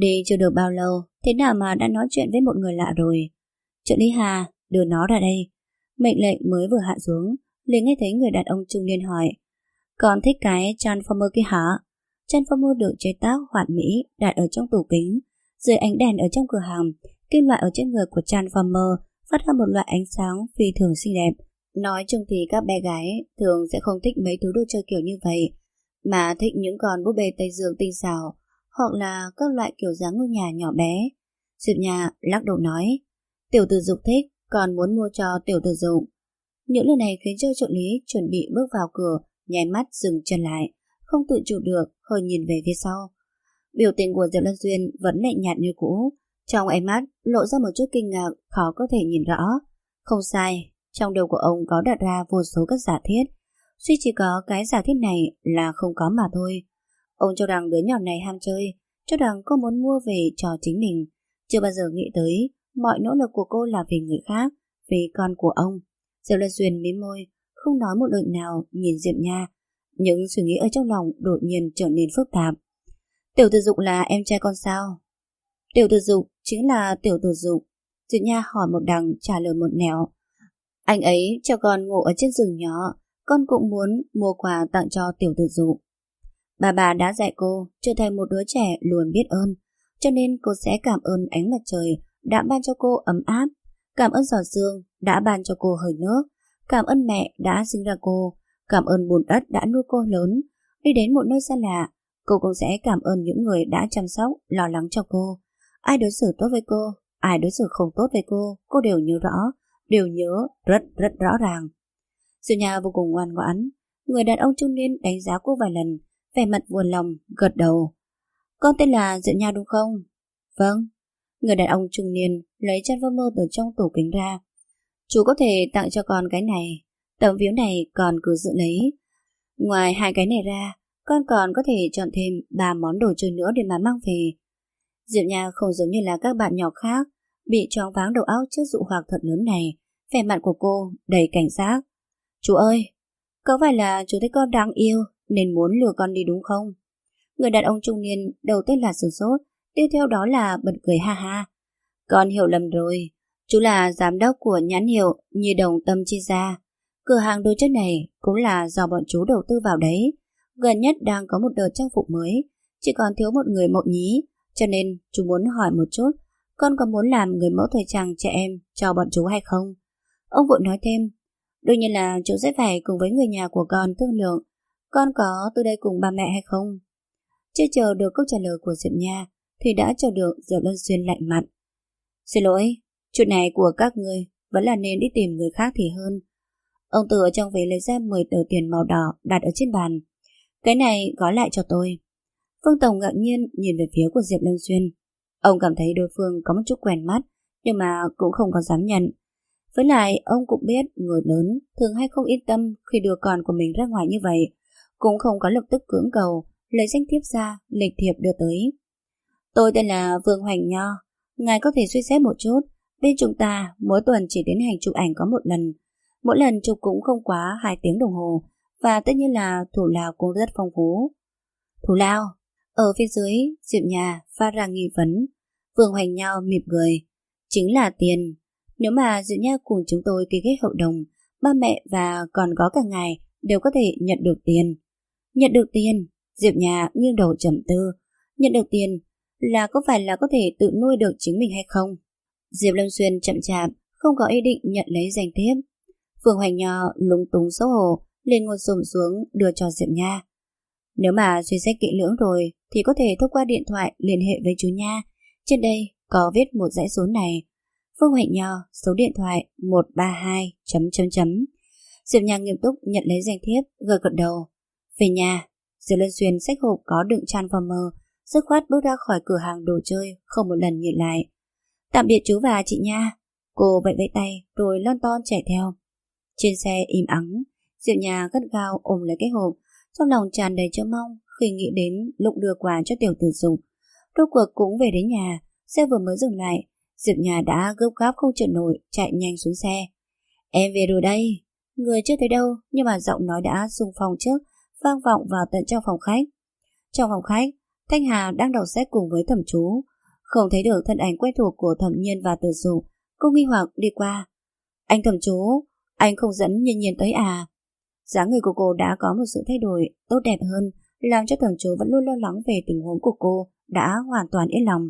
Đi chưa được bao lâu, thế nào mà đã nói chuyện với một người lạ rồi. Trợ lý Hà, đưa nó ra đây. Mệnh lệnh mới vừa hạ xuống, liền nghe thấy người đàn ông trung niên hỏi: Con thích cái Transformer kia hả? Transformer được chế tác hoàn mỹ đặt ở trong tủ kính. Dưới ánh đèn ở trong cửa hàng, kim loại ở trên người của Transformer phát ra một loại ánh sáng phi thường xinh đẹp. Nói chung thì các bé gái thường sẽ không thích mấy thứ đồ chơi kiểu như vậy, mà thích những con búp bê Tây Dương tinh xảo, hoặc là các loại kiểu dáng ngôi nhà nhỏ bé. Diệp Nha lắc đầu nói: Tiểu Tử Dục thích, còn muốn mua cho Tiểu Tử Dục. Những lời này khiến cho trợ lý chuẩn bị bước vào cửa, nháy mắt dừng chân lại, không tự chủ được, hơi nhìn về phía sau. Biểu tình của Diệp Lân Duyên vẫn lạnh nhạt như cũ, trong ánh mắt lộ ra một chút kinh ngạc khó có thể nhìn rõ. Không sai, trong đầu của ông có đặt ra vô số các giả thiết, duy chỉ có cái giả thiết này là không có mà thôi. Ông cho rằng đứa nhỏ này ham chơi, cho rằng cô muốn mua về cho chính mình, chưa bao giờ nghĩ tới mọi nỗ lực của cô là vì người khác, vì con của ông. Diệp Lân Duyên mím môi, không nói một lời nào, nhìn Diệp Nha. Những suy nghĩ ở trong lòng đột nhiên trở nên phức tạp. Tiểu Tử Dục là em trai con sao? Tiểu Tử Dục chính là Tiểu Tử Dục. Diệp Nha hỏi một đằng trả lời một nẻo. Anh ấy cho con ngủ ở trên giường nhỏ, con cũng muốn mua quà tặng cho Tiểu Tử Dục. Bà đã dạy cô trở thành một đứa trẻ luôn biết ơn, cho nên cô sẽ cảm ơn ánh mặt trời đã ban cho cô ấm áp, cảm ơn giọt sương đã ban cho cô hơi nước, cảm ơn mẹ đã sinh ra cô, cảm ơn bùn đất đã nuôi cô lớn. Đi đến một nơi xa lạ, cô cũng sẽ cảm ơn những người đã chăm sóc, lo lắng cho cô. Ai đối xử tốt với cô, ai đối xử không tốt với cô đều nhớ rõ, đều nhớ rất rất rõ ràng. Diệp Nha vô cùng ngoan ngoãn. Người đàn ông trung niên đánh giá cô vài lần, vẻ mặt buồn lòng, gật đầu. Con tên là Diệp Nha đúng không? Vâng. Người đàn ông trung niên lấy Transformer từ trong tủ kính ra. Chú có thể tặng cho con cái này, tấm phiếu này con cứ giữ lấy. Ngoài hai cái này ra, con còn có thể chọn thêm 3 món đồ chơi nữa để mà mang về. Diệp Nha không giống như là các bạn nhỏ khác bị choáng váng đầu óc trước dụ hoặc thật lớn này. Vẻ mặt của cô đầy cảnh giác. Chú ơi, có phải là chú thấy con đáng yêu nên muốn lừa con đi đúng không? Người đàn ông trung niên đầu tiên là sửng sốt, tiếp theo đó là bật cười ha ha. Con hiểu lầm rồi, chú là giám đốc của nhãn hiệu Nhi Đồng Tâm Chi Gia. Cửa hàng đồ chơi này cũng là do bọn chú đầu tư vào đấy. Gần nhất đang có một đợt trang phục mới, chỉ còn thiếu một người mẫu nhí, cho nên chú muốn hỏi một chút, con có muốn làm người mẫu thời trang trẻ em cho bọn chú hay không? Ông vội nói thêm, đương nhiên là chú sẽ phải cùng với người nhà của con thương lượng. Con có từ đây cùng ba mẹ hay không? Chưa chờ được câu trả lời của Diệp Nha thì đã chờ được Diệp Lân Xuyên lạnh mặt. Xin lỗi, chuyện này của các ngươi vẫn là nên đi tìm người khác thì hơn. Ông từ ở trong ví lấy ra 10 tờ tiền màu đỏ đặt ở trên bàn. Cái này gói lại cho tôi. Phương Tổng ngạc nhiên nhìn về phía của Diệp Lân Xuyên. Ông cảm thấy đối phương có một chút quen mắt, nhưng mà cũng không có dám nhận. Với lại ông cũng biết người lớn thường hay không yên tâm khi đưa con của mình ra ngoài như vậy, cũng không có lập tức cưỡng cầu lấy danh thiếp ra, lịch thiệp đưa tới. Tôi tên là Vương Hoành Nho, ngài có thể suy xét một chút. Bên chúng ta mỗi tuần chỉ tiến hành chụp ảnh có một lần, mỗi lần chụp cũng không quá 2 tiếng đồng hồ, và tất nhiên là thủ lao cũng rất phong phú. Thủ lao? Ở phía dưới, Diệp Nha phát ra nghi vấn. Vương Hoành Nho mỉm cười. Chính là tiền. Nếu mà Diệp Nha cùng chúng tôi ký kết hợp đồng, ba mẹ và còn có cả ngài đều có thể nhận được tiền. Nhận được tiền? Diệp Nha nghiêng đầu trầm tư. Nhận được tiền là có phải là có thể tự nuôi được chính mình hay không? Diệp Lâm Xuyên chậm chạp, không có ý định nhận lấy danh thiếp. Phương Hoành Nho lúng túng xấu hổ, liền ngồi xổm xuống đưa cho Diệp Nha. Nếu mà suy xét kỹ lưỡng rồi thì có thể thông qua điện thoại liên hệ với chú Nha. Trên đây có viết một dãy số này. Phương Hoành Nho, số điện thoại 132 ... Diệp Nha nghiêm túc nhận lấy danh thiếp, gật đầu. Về nhà. Diệp Lân Xuyên xách hộp có đựng Transformer, dứt khoát bước ra khỏi cửa hàng đồ chơi, không một lần nhìn lại. Tạm biệt chú và chị Nha. Cô vẫy vẫy tay rồi lon ton chạy theo. Trên xe im ắng, Diệp Nha gắt gao ôm lấy cái hộp, trong lòng tràn đầy chờ mong khi nghĩ đến lúc đưa quà cho Tiểu Tử Dục. Rốt cuộc cũng về đến nhà, xe vừa mới dừng lại, Diệp Nha đã gấp gáp không chịu nổi chạy nhanh xuống xe. Em về rồi đây. Người chưa thấy đâu nhưng mà giọng nói đã xung phong trước, vang vọng vào tận trong phòng khách. Trong phòng khách, Thanh Hà đang đọc sách cùng với Thẩm Chú. Không thấy được thân ảnh quen thuộc của Thẩm Nhiên và Từ Dụ, cô nghi hoặc đi qua. Anh Thẩm chú, anh không dẫn Nhiên Nhiên tới à? Dáng người của cô đã có một sự thay đổi tốt đẹp hơn, làm cho Thẩm chú vẫn luôn lo lắng về tình huống của cô đã hoàn toàn yên lòng.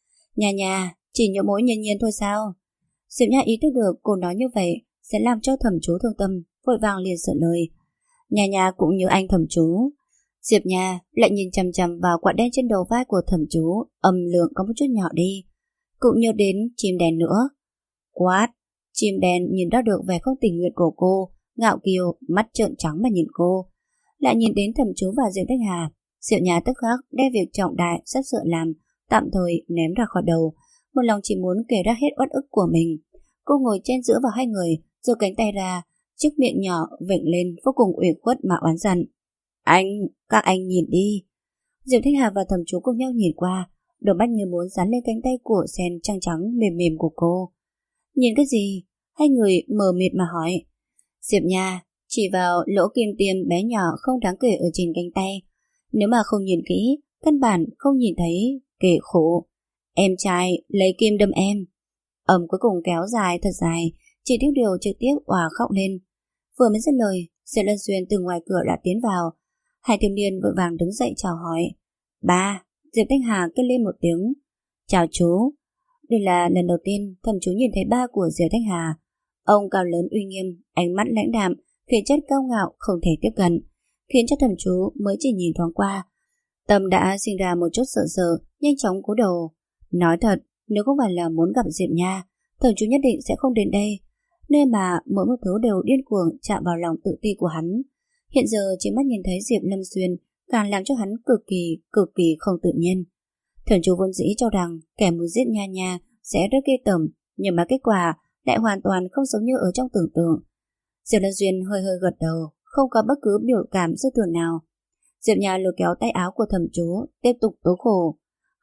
Nhà, chỉ nhớ mỗi Nhiên Nhiên thôi sao? Diệp Nha ý thức được cô nói như vậy sẽ làm cho Thẩm chú thương tâm, vội vàng liền sửa lời. Nhà cũng như anh Thẩm chú. Diệp Nha lại nhìn chằm chằm vào quả đen trên đầu vai của Thẩm chú, âm lượng có một chút nhỏ đi. Cũng nhớ đến chim đen nữa. Quát, chim đen nhìn ra được vẻ không tình nguyện của cô, ngạo kiều, mắt trợn trắng mà nhìn cô. Lại nhìn đến Thẩm chú và Diệp Thanh Hà, Diệp Nha tức khắc đem việc trọng đại sắp sửa làm tạm thời ném ra khỏi đầu, một lòng chỉ muốn kể ra hết uất ức của mình. Cô ngồi chen giữa vào hai người, giơ cánh tay ra, chiếc miệng nhỏ vểnh lên vô cùng ủy khuất mà oán giận. Các anh nhìn đi. Diệp Thanh Hà và Thẩm chú cùng nhau nhìn qua, đôi mắt như muốn dán lên cánh tay của sen trắng trắng mềm mềm của cô. Nhìn cái gì? Hai người mờ mịt mà hỏi. Diệp Nha chỉ vào lỗ kim tiêm bé nhỏ không đáng kể ở trên cánh tay. Nếu mà không nhìn kỹ, căn bản không nhìn thấy, kể khổ. Em trai lấy kim đâm em. Ẩm cuối cùng kéo dài thật dài, chỉ tiếc điều trực tiếp òa khóc lên. Vừa mới dứt lời, Diệp Lân Xuyên từ ngoài cửa đã tiến vào. Hai thiếu niên vội vàng đứng dậy chào hỏi. Ba, Diệp Thanh Hà kêu lên một tiếng. Chào chú. Đây là lần đầu tiên Thẩm chú nhìn thấy ba của Diệp Thanh Hà. Ông cao lớn uy nghiêm, ánh mắt lãnh đạm, khí chất cao ngạo không thể tiếp cận, khiến cho Thẩm chú mới chỉ nhìn thoáng qua, tâm đã sinh ra một chút sợ sợ, nhanh chóng cúi đầu. Nói thật, nếu không phải là muốn gặp Diệp Nha, Thẩm chú nhất định sẽ không đến đây, nơi mà mỗi một thứ đều điên cuồng chạm vào lòng tự ti của hắn. Hiện giờ chỉ mắt nhìn thấy Diệp Lâm Xuyên càng làm cho hắn cực kỳ không tự nhiên. Thẩm chú vốn dĩ cho rằng kẻ muốn giết Nha sẽ rất ghê tởm, nhưng mà kết quả lại hoàn toàn không giống như ở trong tưởng tượng. Diệp Lâm Xuyên hơi gật đầu, không có bất cứ biểu cảm dư thừa nào. Diệp Nha lôi kéo tay áo của Thẩm chú, tiếp tục tố khổ.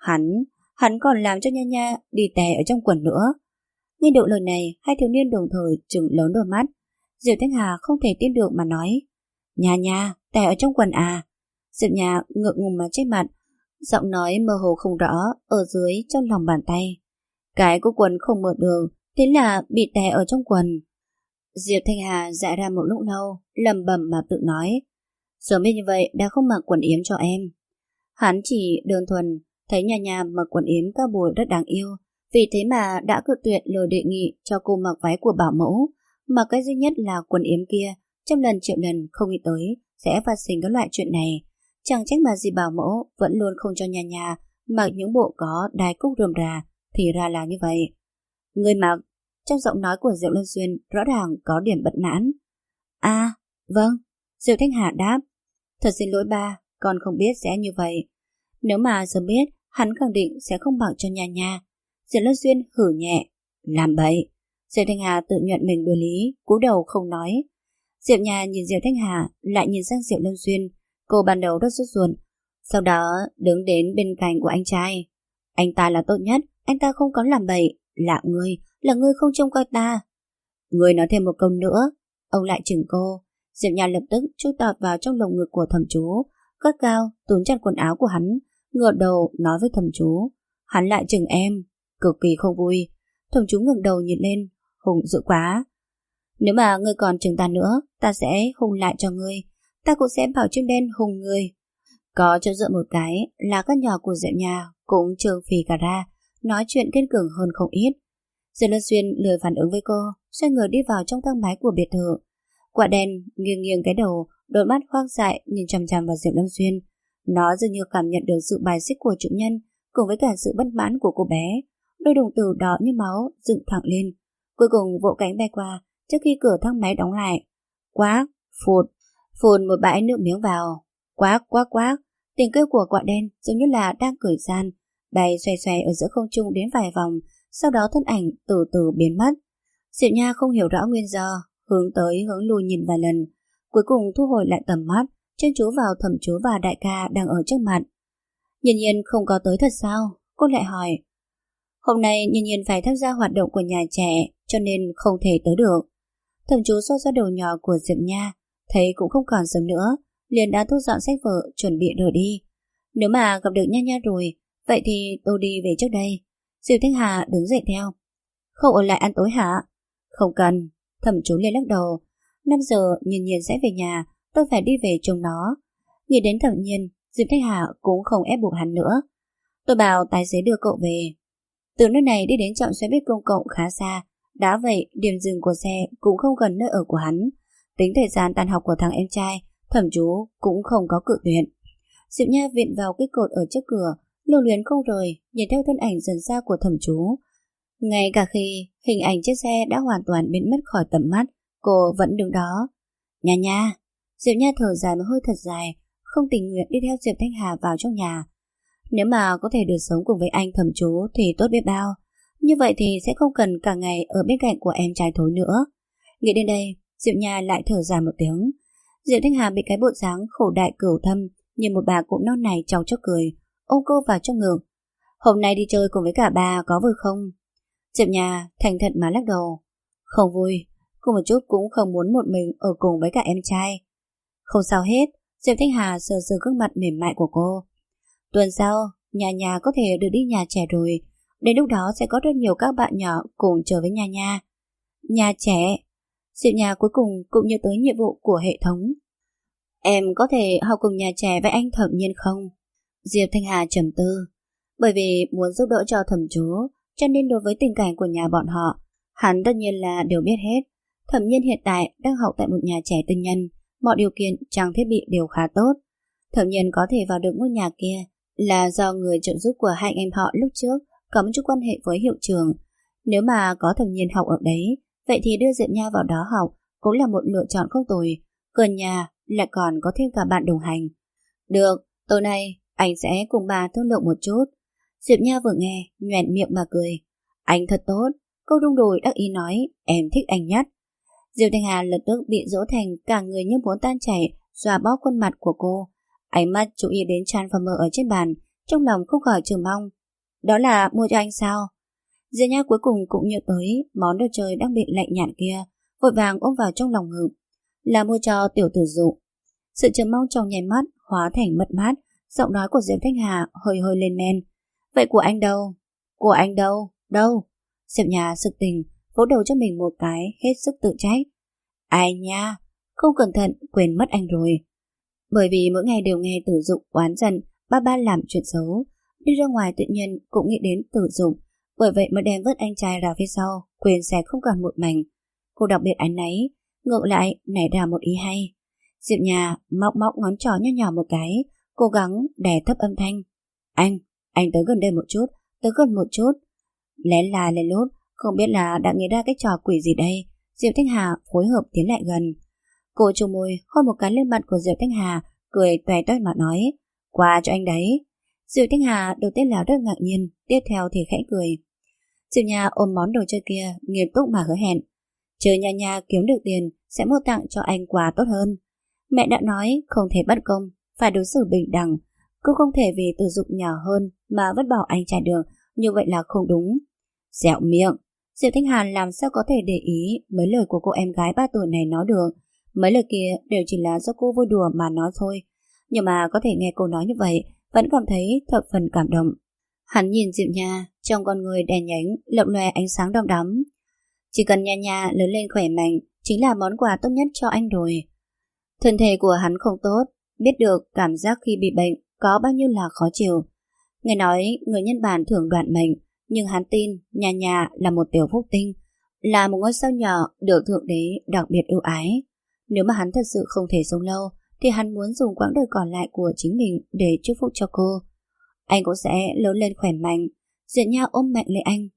Hắn còn làm cho Nha đi tè ở trong quần nữa. Nghe được lời này, hai thiếu niên đồng thời trừng lớn đôi mắt. Diệp Thanh Hà không thể tin được mà nói. Nha, tè ở trong quần à? Diệp Nha ngượng ngùng mà che mặt, giọng nói mơ hồ không rõ, ở dưới trong lòng bàn tay. Cái của quần không mở được, thế là bị tè ở trong quần. Diệp Thanh Hà dại ra một lúc lâu, lẩm bẩm mà tự nói. Sớm biết như vậy đã không mặc quần yếm cho em. Hắn chỉ đơn thuần thấy Nha mặc quần yếm cao bồi rất đáng yêu, vì thế mà đã cự tuyệt lời đề nghị cho cô mặc váy của bảo mẫu, mà cái duy nhất là quần yếm kia, trăm lần triệu lần không nghĩ tới sẽ phát sinh cái loại chuyện này. Chẳng trách mà dì bảo mẫu vẫn luôn không cho Nha mặc những bộ có đai cúc rườm rà, thì ra là như vậy. Người mặc, trong giọng nói của Diệp Lân Xuyên rõ ràng có điểm bất mãn. À, vâng, Diệp Thanh Hà đáp. Thật xin lỗi ba, con không biết sẽ như vậy. Nếu mà sớm biết, hắn khẳng định sẽ không mặc cho Nha. Diệp Lân Xuyên hử nhẹ. Làm bậy. Diệp Thanh Hà tự nhận mình đối lý, cúi đầu không nói. Diệp Nha nhìn Diệp Thanh Hà, lại nhìn sang Diệp Lân Xuyên. Cô ban đầu rất sốt ruột, sau đó đứng đến bên cạnh của anh trai. Anh ta là tốt nhất, anh ta không có làm bậy. Là ngươi không trông coi ta. Ngươi nói thêm một câu nữa. Ông lại chừng cô. Diệp Nha lập tức chui tọt vào trong lồng ngực của Thẩm chú, gắt cao túm chặt quần áo của hắn, ngửa đầu nói với Thẩm chú. Hắn lại chừng em, cực kỳ không vui. Thẩm chú ngẩng đầu nhìn lên, hùng dữ quá. Nếu mà ngươi còn chừng ta nữa, ta sẽ hùng lại cho ngươi. Ta cũng sẽ bảo chim đen hùng ngươi. Có chỗ dựa một cái là các nhỏ của Diệp Nha cũng trương phì cả ra, nói chuyện kiên cường hơn không ít. Diệp Lân Xuyên lười phản ứng với cô, xoay người đi vào trong thang máy của biệt thự. Quả đen nghiêng nghiêng cái đầu, đôi mắt khoác dại nhìn chằm chằm vào Diệp Lâm Xuyên. Nó dường như cảm nhận được sự bài xích của chủ nhân cùng với cả sự bất mãn của cô bé. Đôi đồng tử đỏ như máu dựng thẳng lên, cuối cùng vỗ cánh bay qua trước khi cửa thang máy đóng lại. Quác, phụt một bãi nước miếng vào. Quác. Tiếng kêu của quả đen giống như là đang cười gian, bay xoay ở giữa không trung đến vài vòng, sau đó thân ảnh từ từ biến mất. Diệp Nha không hiểu rõ nguyên do, hướng tới hướng lui nhìn vài lần, cuối cùng thu hồi lại tầm mắt, chuyên chú vào Thẩm chú và đại ca đang ở trước mặt. Nhiên không có tới thật sao? Cô lại hỏi. Hôm nay Nhiên phải tham gia hoạt động của nhà trẻ, cho nên không thể tới được. Thẩm chú xoa xoa đầu nhỏ của Diệp Nha, thấy cũng không còn sớm nữa, liền đã thu dọn sách vở chuẩn bị rời đi. Nếu mà gặp được Nha rồi, vậy thì tôi đi về trước đây. Diệp Thanh Hà đứng dậy theo. Không ở lại ăn tối hả? Không cần. Thẩm Chú lên lắc đầu. 5 giờ Nhiên Nhiên sẽ về nhà, tôi phải đi về trông nó. Nghĩ đến Thẩm Nhiên, Diệp Thanh Hà cũng không ép buộc hắn nữa. Tôi bảo tài xế đưa cậu về. Từ nơi này đi đến trạm xe buýt công cộng khá xa, đã vậy điểm dừng của xe cũng không gần nơi ở của hắn. Tính thời gian tan học của thằng em trai, Thẩm Chú cũng không có cự tuyệt. Diệp Nha viện vào cái cột ở trước cửa, lưu luyến không rời, nhìn theo thân ảnh dần xa của Thẩm Chú. Ngay cả khi hình ảnh chiếc xe đã hoàn toàn biến mất khỏi tầm mắt, cô vẫn đứng đó. Nha nha. Diệp Nha thở dài một hơi thật dài, không tình nguyện đi theo Diệp Thanh Hà vào trong nhà. Nếu mà có thể được sống cùng với anh Thẩm Chú thì tốt biết bao. Như vậy thì sẽ không cần cả ngày ở bên cạnh của em trai Thối nữa. Nghĩ đến đây, Diệp Nha lại thở dài một tiếng. Diệp Thanh Hà bị cái bộ dáng khổ đại cửu thâm như một bà cụ non này chọc chốc cười, ôm cô vào trong ngực. Hôm nay đi chơi cùng với cả bà có vui không? Diệp Nha thành thật mà lắc đầu. Không vui, cô một chút cũng không muốn một mình ở cùng với cả em trai. Không sao hết. Diệp Thanh Hà sờ sờ gương mặt mềm mại của cô. Tuần sau, nhà có thể được đi nhà trẻ rồi. Đến lúc đó sẽ có rất nhiều các bạn nhỏ cùng chờ với nhà. Nhà trẻ. Diệp Nha cuối cùng cũng nhớ tới nhiệm vụ của hệ thống. Em có thể học cùng nhà trẻ với anh Thẩm Nhiên không? Diệp Thanh Hà trầm tư. Bởi vì muốn giúp đỡ cho Thẩm Chú, cho nên đối với tình cảnh của nhà bọn họ, hắn tất nhiên là đều biết hết. Thẩm Nhiên hiện tại đang học tại một nhà trẻ tư nhân, mọi điều kiện trang thiết bị đều khá tốt. Thẩm Nhiên có thể vào được ngôi nhà kia là do người trợ giúp của hai anh em họ lúc trước có một chút quan hệ với hiệu trưởng. Nếu mà có Thẩm Nhiên học ở đấy, vậy thì đưa Diệp Nha vào đó học cũng là một lựa chọn không tồi. Gần nhà lại còn có thêm cả bạn đồng hành. Được, tối nay anh sẽ cùng bà thương lượng một chút. Diệp Nha vừa nghe, nhoẻn miệng mà cười. Anh thật tốt. Câu đung đồi đắc ý nói, em thích anh nhất. Diệp Thanh Hà lập tức bị dỗ thành cả người như muốn tan chảy, xoa bóp khuôn mặt của cô. Ánh mắt chú ý đến transformer ở trên bàn, trong lòng không khỏi chờ mong. Đó là mua cho anh sao? Diệp Nha cuối cùng cũng nhớ tới món đồ chơi đang bị lạnh nhạt kia, vội vàng ôm vào trong lòng ngực. Là mua cho tiểu tử Dụ. Sự chờ mong trong nháy mắt hóa thành mất mát, giọng nói của Diệp Thanh Hà hơi hơi lên men. Vậy của anh đâu? Của anh đâu? Đâu? Diệp Nha sực tỉnh, vỗ đầu cho mình một cái, hết sức tự trách. Ai nha, không cẩn thận quên mất anh rồi. Bởi vì mỗi ngày đều nghe Tử Dụng oán giận ba làm chuyện xấu, đi ra ngoài tự nhiên cũng nghĩ đến Tử Dụng, bởi vậy mới đem vứt anh trai ra phía sau, quên sẽ không còn một mảnh. Cô đặc biệt áy náy, ngược lại nảy ra một ý hay. Diệp Nha móc ngón trỏ nhỏ nhỏ một cái, cố gắng đè thấp âm thanh. Anh tới gần đây một chút, tới gần một chút. Lén là lên lút, không biết là đã nghĩ ra cái trò quỷ gì đây. Diệp Thanh Hà phối hợp tiến lại gần. Cô trùng môi hôn một cái lên mặt của Diệp Thanh Hà, cười toe toét mà nói, qua cho anh đấy. Diệp Thanh Hà đầu tiên là rất ngạc nhiên, tiếp theo thì khẽ cười. Diệp Nha ôm món đồ chơi kia, nghiêm túc mà hứa hẹn. Chơi nhà kiếm được tiền sẽ mua tặng cho anh quà tốt hơn. Mẹ đã nói không thể bắt công, phải đối xử bình đẳng. Cô không thể vì Tử Dụng nhỏ hơn mà vứt bỏ anh trai được, như vậy là không đúng. Dẹo miệng. Diệp Thanh Hàn làm sao có thể để ý mấy lời của cô em gái 3 tuổi này nói được. Mấy lời kia đều chỉ là do cô vui đùa mà nói thôi. Nhưng mà có thể nghe cô nói như vậy, vẫn cảm thấy thập phần cảm động. Hắn nhìn Diệp Nha, trong con người đèn nhánh, lập lòe ánh sáng đom đóm. Chỉ cần Nha lớn lên khỏe mạnh, chính là món quà tốt nhất cho anh rồi. Thân thể của hắn không tốt, biết được cảm giác khi bị bệnh có bao nhiêu là khó chịu. Nghe nói người nhân bản thường đoạn mệnh, nhưng hắn tin Nha là một tiểu phúc tinh, là một ngôi sao nhỏ được Thượng Đế đặc biệt ưu ái. Nếu mà hắn thật sự không thể sống lâu, thì hắn muốn dùng quãng đời còn lại của chính mình để chúc phúc cho cô. Anh cũng sẽ lớn lên khỏe mạnh. Diệp Nha ôm mạnh lấy anh.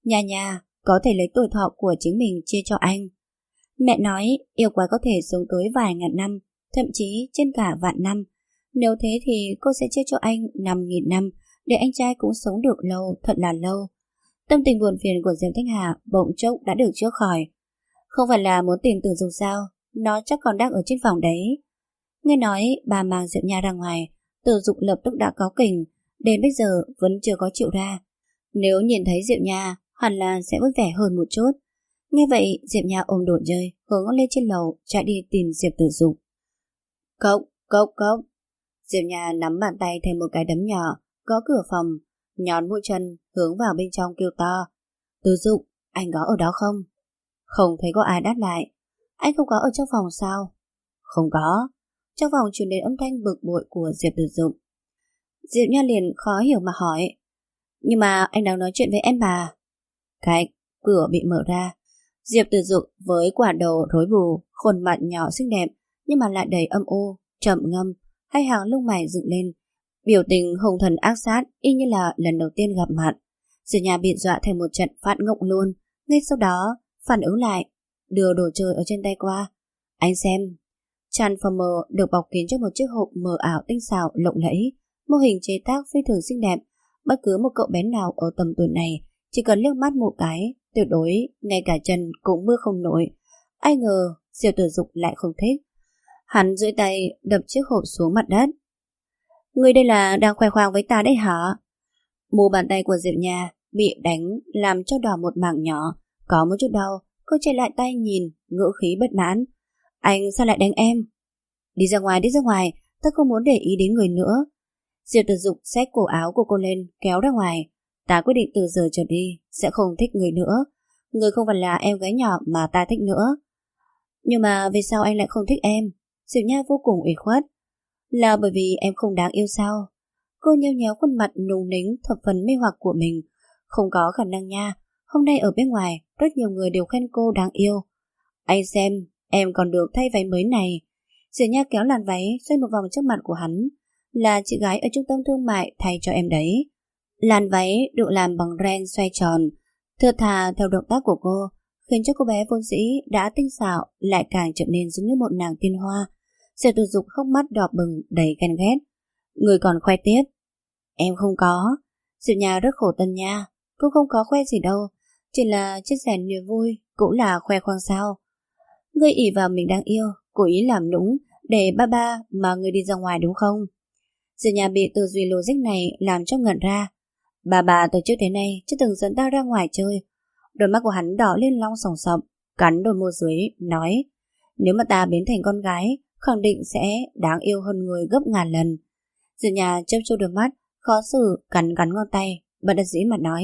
Nha có thể lấy tuổi thọ của chính mình chia cho anh. Mẹ nói yêu quái có thể sống tới vài ngàn năm, thậm chí trên cả vạn năm. Nếu thế thì cô sẽ chia cho anh 5.000 năm, để anh trai cũng sống được lâu, thật là lâu. Tâm tình buồn phiền của Diệp Thanh Hà bỗng chốc đã được chữa khỏi. Không phải là muốn tìm Tử Dục sao? Nó chắc còn đang ở trên phòng đấy. Nghe nói bà mang Diệp Nha ra ngoài, Tử Dục lập tức đã cáu kỉnh, đến bây giờ vẫn chưa có chịu ra. Nếu nhìn thấy Diệp Nha, hẳn là sẽ vui vẻ hơn một chút. Nghe vậy, Diệp Nha ôm đồ chơi, hướng lên trên lầu, chạy đi tìm Diệp Tử Dục. Cốc. Diệp Nha nắm bàn tay thêm một cái đấm nhỏ, gõ cửa phòng. nhón mũi chân hướng vào bên trong kêu to. Từ Dụng, anh có ở đó không? Không thấy có ai đáp lại. Anh không có ở trong phòng sao? Không có. Trong phòng truyền đến âm thanh bực bội của Diệp Từ Dụng. Diệp Nha liền khó hiểu mà hỏi. Nhưng mà anh đang nói chuyện với em bà. Cái cửa bị mở ra. Diệp Từ Dụng với quả đầu rối bù, khuôn mặt nhỏ xinh đẹp nhưng mà lại đầy âm u, trầm ngâm, hai hàng lông mày dựng lên, biểu tình hung thần ác sát y như là lần đầu tiên gặp mặt. Diệp Nha bị dọa thành một trận phát ngộng luôn. Ngay sau đó phản ứng lại, đưa đồ chơi ở trên tay qua. Anh xem. Transformer được bọc kín trong một chiếc hộp mờ ảo tinh xảo lộng lẫy, mô hình chế tác phi thường xinh đẹp. Bất cứ một cậu bé nào ở tầm tuổi này chỉ cần liếc mắt một cái, tuyệt đối ngay cả chân cũng bước không nổi. Ai ngờ Diệp Tử Dục lại không thích. Hắn duỗi tay đập chiếc hộp xuống mặt đất. Người đây là đang khoe khoang với ta đấy hả? Mu bàn tay của Diệp Nha bị đánh làm cho đỏ một mảng nhỏ, có một chút đau. Cô chạy lại tay nhìn, ngữ khí bất mãn. Anh sao lại đánh em? Đi ra ngoài, ta không muốn để ý đến người nữa. Diệp Tử Dục xách cổ áo của cô lên, kéo ra ngoài. Ta quyết định từ giờ trở đi sẽ không thích người nữa. Người không phải là em gái nhỏ mà ta thích nữa. Nhưng mà vì sao anh lại không thích em? Diệp Nha vô cùng ủy khuất. Là bởi vì em không đáng yêu sao? Cô nheo nhéo khuôn mặt nùng nính thập phần mê hoặc của mình. Không có khả năng nha. Hôm nay ở bên ngoài rất nhiều người đều khen cô đáng yêu. Anh xem, em còn được thay váy mới này. Diệp Nha kéo làn váy xoay một vòng trước mặt của hắn. Là chị gái ở trung tâm thương mại thay cho em đấy. Làn váy được làm bằng ren xoay tròn, thướt tha theo động tác của cô, khiến cho cô bé vốn dĩ đã tinh xảo lại càng trở nên giống như một nàng tiên hoa. Diệp Tử Dục hốc mắt đỏ bừng đầy ghen ghét. Người còn khoe tiếp. Em không có. Diệp Nha rất khổ tân nha. Cô không có khoe gì đâu, chỉ là chia sẻ niềm vui, cũng là khoe khoang sao? Ngươi ỷ vào mình đáng yêu, cố ý làm nũng để ba mà ngươi đi ra ngoài đúng không? Diệp Nha bị tư duy logic này làm cho ngẩn ra. Bà từ trước đến nay chưa từng dẫn ta ra ngoài chơi. Đôi mắt của hắn đỏ lên long sòng sọc, cắn đôi môi dưới, nói: nếu mà ta biến thành con gái, khẳng định sẽ đáng yêu hơn người gấp ngàn lần. Diệp Nha chớp chớp đôi mắt, khó xử cắn ngón tay, bất đắc dĩ mà nói: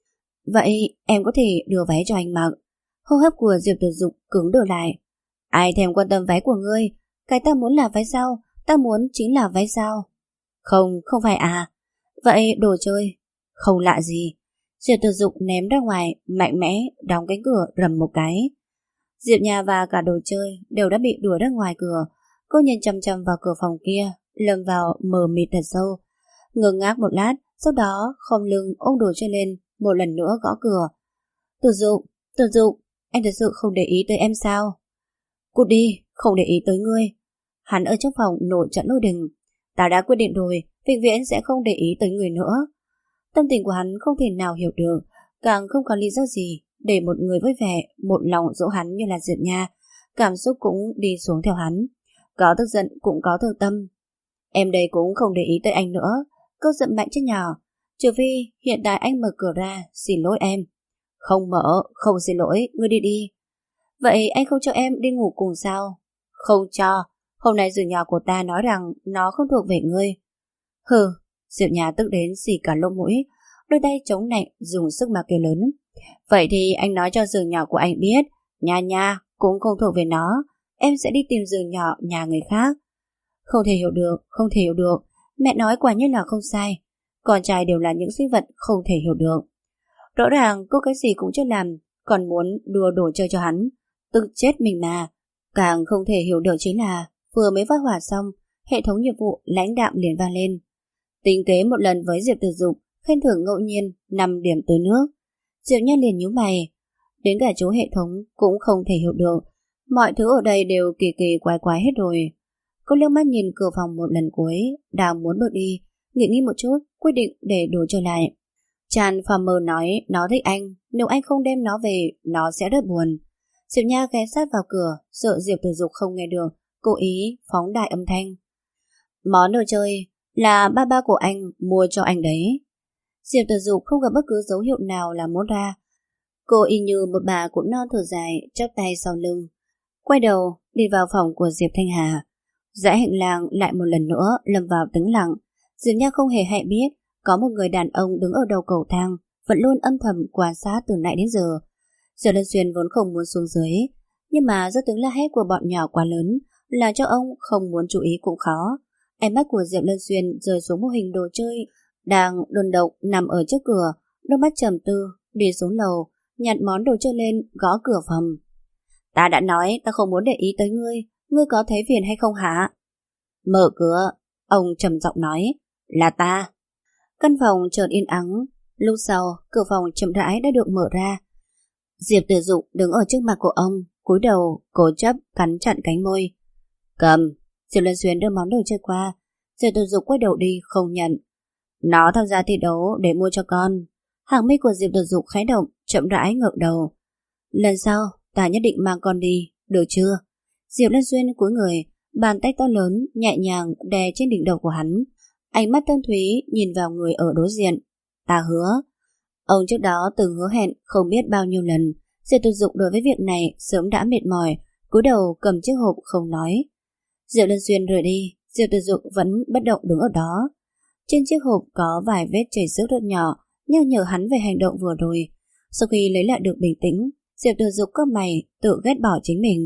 vậy em có thể đưa váy cho anh mặc. Hô hấp của Diệp Tử Dục cứng đờ lại. Ai thèm quan tâm váy của ngươi? Cái ta muốn là váy sao? Ta muốn chính là váy sao? Không phải à? Vậy đồ chơi? Không lạ gì. Diệp Tử Dục ném ra ngoài, mạnh mẽ đóng cánh cửa rầm một cái. Diệp Nha và cả đồ chơi đều đã bị đuổi ra ngoài cửa. Cô nhìn chăm chăm vào cửa phòng kia, lâm vào mờ mịt thật sâu. Ngơ ngác một lát, sau đó khom lưng ôm đồ chơi lên, một lần nữa gõ cửa. Tử Dục, anh thật sự không để ý tới em sao? Cút đi, không để ý tới ngươi. Hắn ở trong phòng nổi trận lôi đình. Ta đã quyết định rồi, vĩnh viễn sẽ không để ý tới người nữa. Tâm tình của hắn không thể nào hiểu được, càng không có lý do gì để một người vui vẻ, một lòng dỗ hắn như là Diệp Nha. Cảm xúc cũng đi xuống theo hắn. Có tức giận cũng có thương tâm. Em đây cũng không để ý tới anh nữa. Câu giận mạnh chứ nhỏ. Trừ phi hiện tại anh mở cửa ra, xin lỗi em. Không mở, không xin lỗi, ngươi đi đi. Vậy anh không cho em đi ngủ cùng sao? Không cho. Hôm nay dì nhỏ của ta nói rằng nó không thuộc về ngươi. Hừ. Diệp Nha tức đến xì cả lỗ mũi, đôi tay chống nạnh dùng sức mà kêu lớn. Vậy thì anh nói cho giường nhỏ của anh biết, Nha cũng không thuộc về nó. Em sẽ đi tìm giường nhỏ nhà người khác. Không thể hiểu được. Mẹ nói quả nhiên là không sai. Con trai đều là những sinh vật không thể hiểu được. Rõ ràng cô cái gì cũng chưa làm, còn muốn đùa đồ chơi cho hắn. Tức chết mình mà. Càng không thể hiểu được chính là vừa mới phát hỏa xong, hệ thống nhiệm vụ lãnh đạm liền vang lên. Tính kế một lần với Diệp Tử Dục, khen thưởng ngẫu nhiên 5 điểm tưới nước. Diệp Nhân liền nhíu mày. Đến cả chú hệ thống cũng không thể hiểu được. Mọi thứ ở đây đều kỳ kỳ quái quái hết rồi. Cô liếc mắt nhìn cửa phòng một lần cuối, đang muốn bước đi, nghĩ một chút, quyết định để đồ trở lại. Transformer nói nó thích anh, nếu anh không đem nó về, nó sẽ rất buồn. Diệp Nha ghé sát vào cửa, sợ Diệp Tử Dục không nghe được, cố ý phóng đại âm thanh. Món đồ chơi là ba của anh mua cho anh đấy. Diệp Tử Dục không gặp bất cứ dấu hiệu nào là muốn ra. Cô y như một bà cũng non thở dài, chắp tay sau lưng, quay đầu đi vào phòng của Diệp Thanh Hà. Dãy hành lang lại một lần nữa lâm vào tĩnh lặng. Diệp Nha không hề hay biết có một người đàn ông đứng ở đầu cầu thang, vẫn luôn âm thầm quan sát từ nãy đến giờ. Diệp Lân Xuyên vốn không muốn xuống dưới, nhưng mà do tiếng la hét của bọn nhỏ quá lớn, là cho ông không muốn chú ý cũng khó. Ánh mắt của Diệp Lân Xuyên rơi xuống mô hình đồ chơi đang đôn độc nằm ở trước cửa, đôi mắt trầm tư, đi xuống lầu, nhặt món đồ chơi lên, gõ cửa phòng. Ta đã nói ta không muốn để ý tới ngươi, ngươi có thấy phiền hay không hả? Mở cửa, ông trầm giọng nói, là ta. Căn phòng chợt yên ắng, lúc sau cửa phòng chậm rãi đã được mở ra. Diệp Tử Dục đứng ở trước mặt của ông, cúi đầu, cố chấp cắn chặn cánh môi. Cầm. Diệp Lân Xuyên đưa món đồ chơi qua. Diệp Tử Dục quay đầu đi, không nhận. Nó tham gia thi đấu để mua cho con. Hàng mi của Diệp Tử Dục khẽ động, chậm rãi ngẩng đầu. Lần sau ta nhất định mang con đi, được chưa? Diệp Lân Xuyên cúi người, bàn tay to lớn nhẹ nhàng đè trên đỉnh đầu của hắn. Ánh mắt thâm thúy nhìn vào người ở đối diện. Ta hứa. Ông trước đó từng hứa hẹn không biết bao nhiêu lần. Diệp Tử Dục đối với việc này sớm đã mệt mỏi, cúi đầu cầm chiếc hộp không nói. Diệp Lân Xuyên rời đi, Diệp Tử Dục vẫn bất động đứng ở đó. Trên chiếc hộp có vài vết chảy xước rất nhỏ, nhắc nhở hắn về hành động vừa rồi. Sau khi lấy lại được bình tĩnh, Diệp Tử Dục cau mày, tự ghét bỏ chính mình.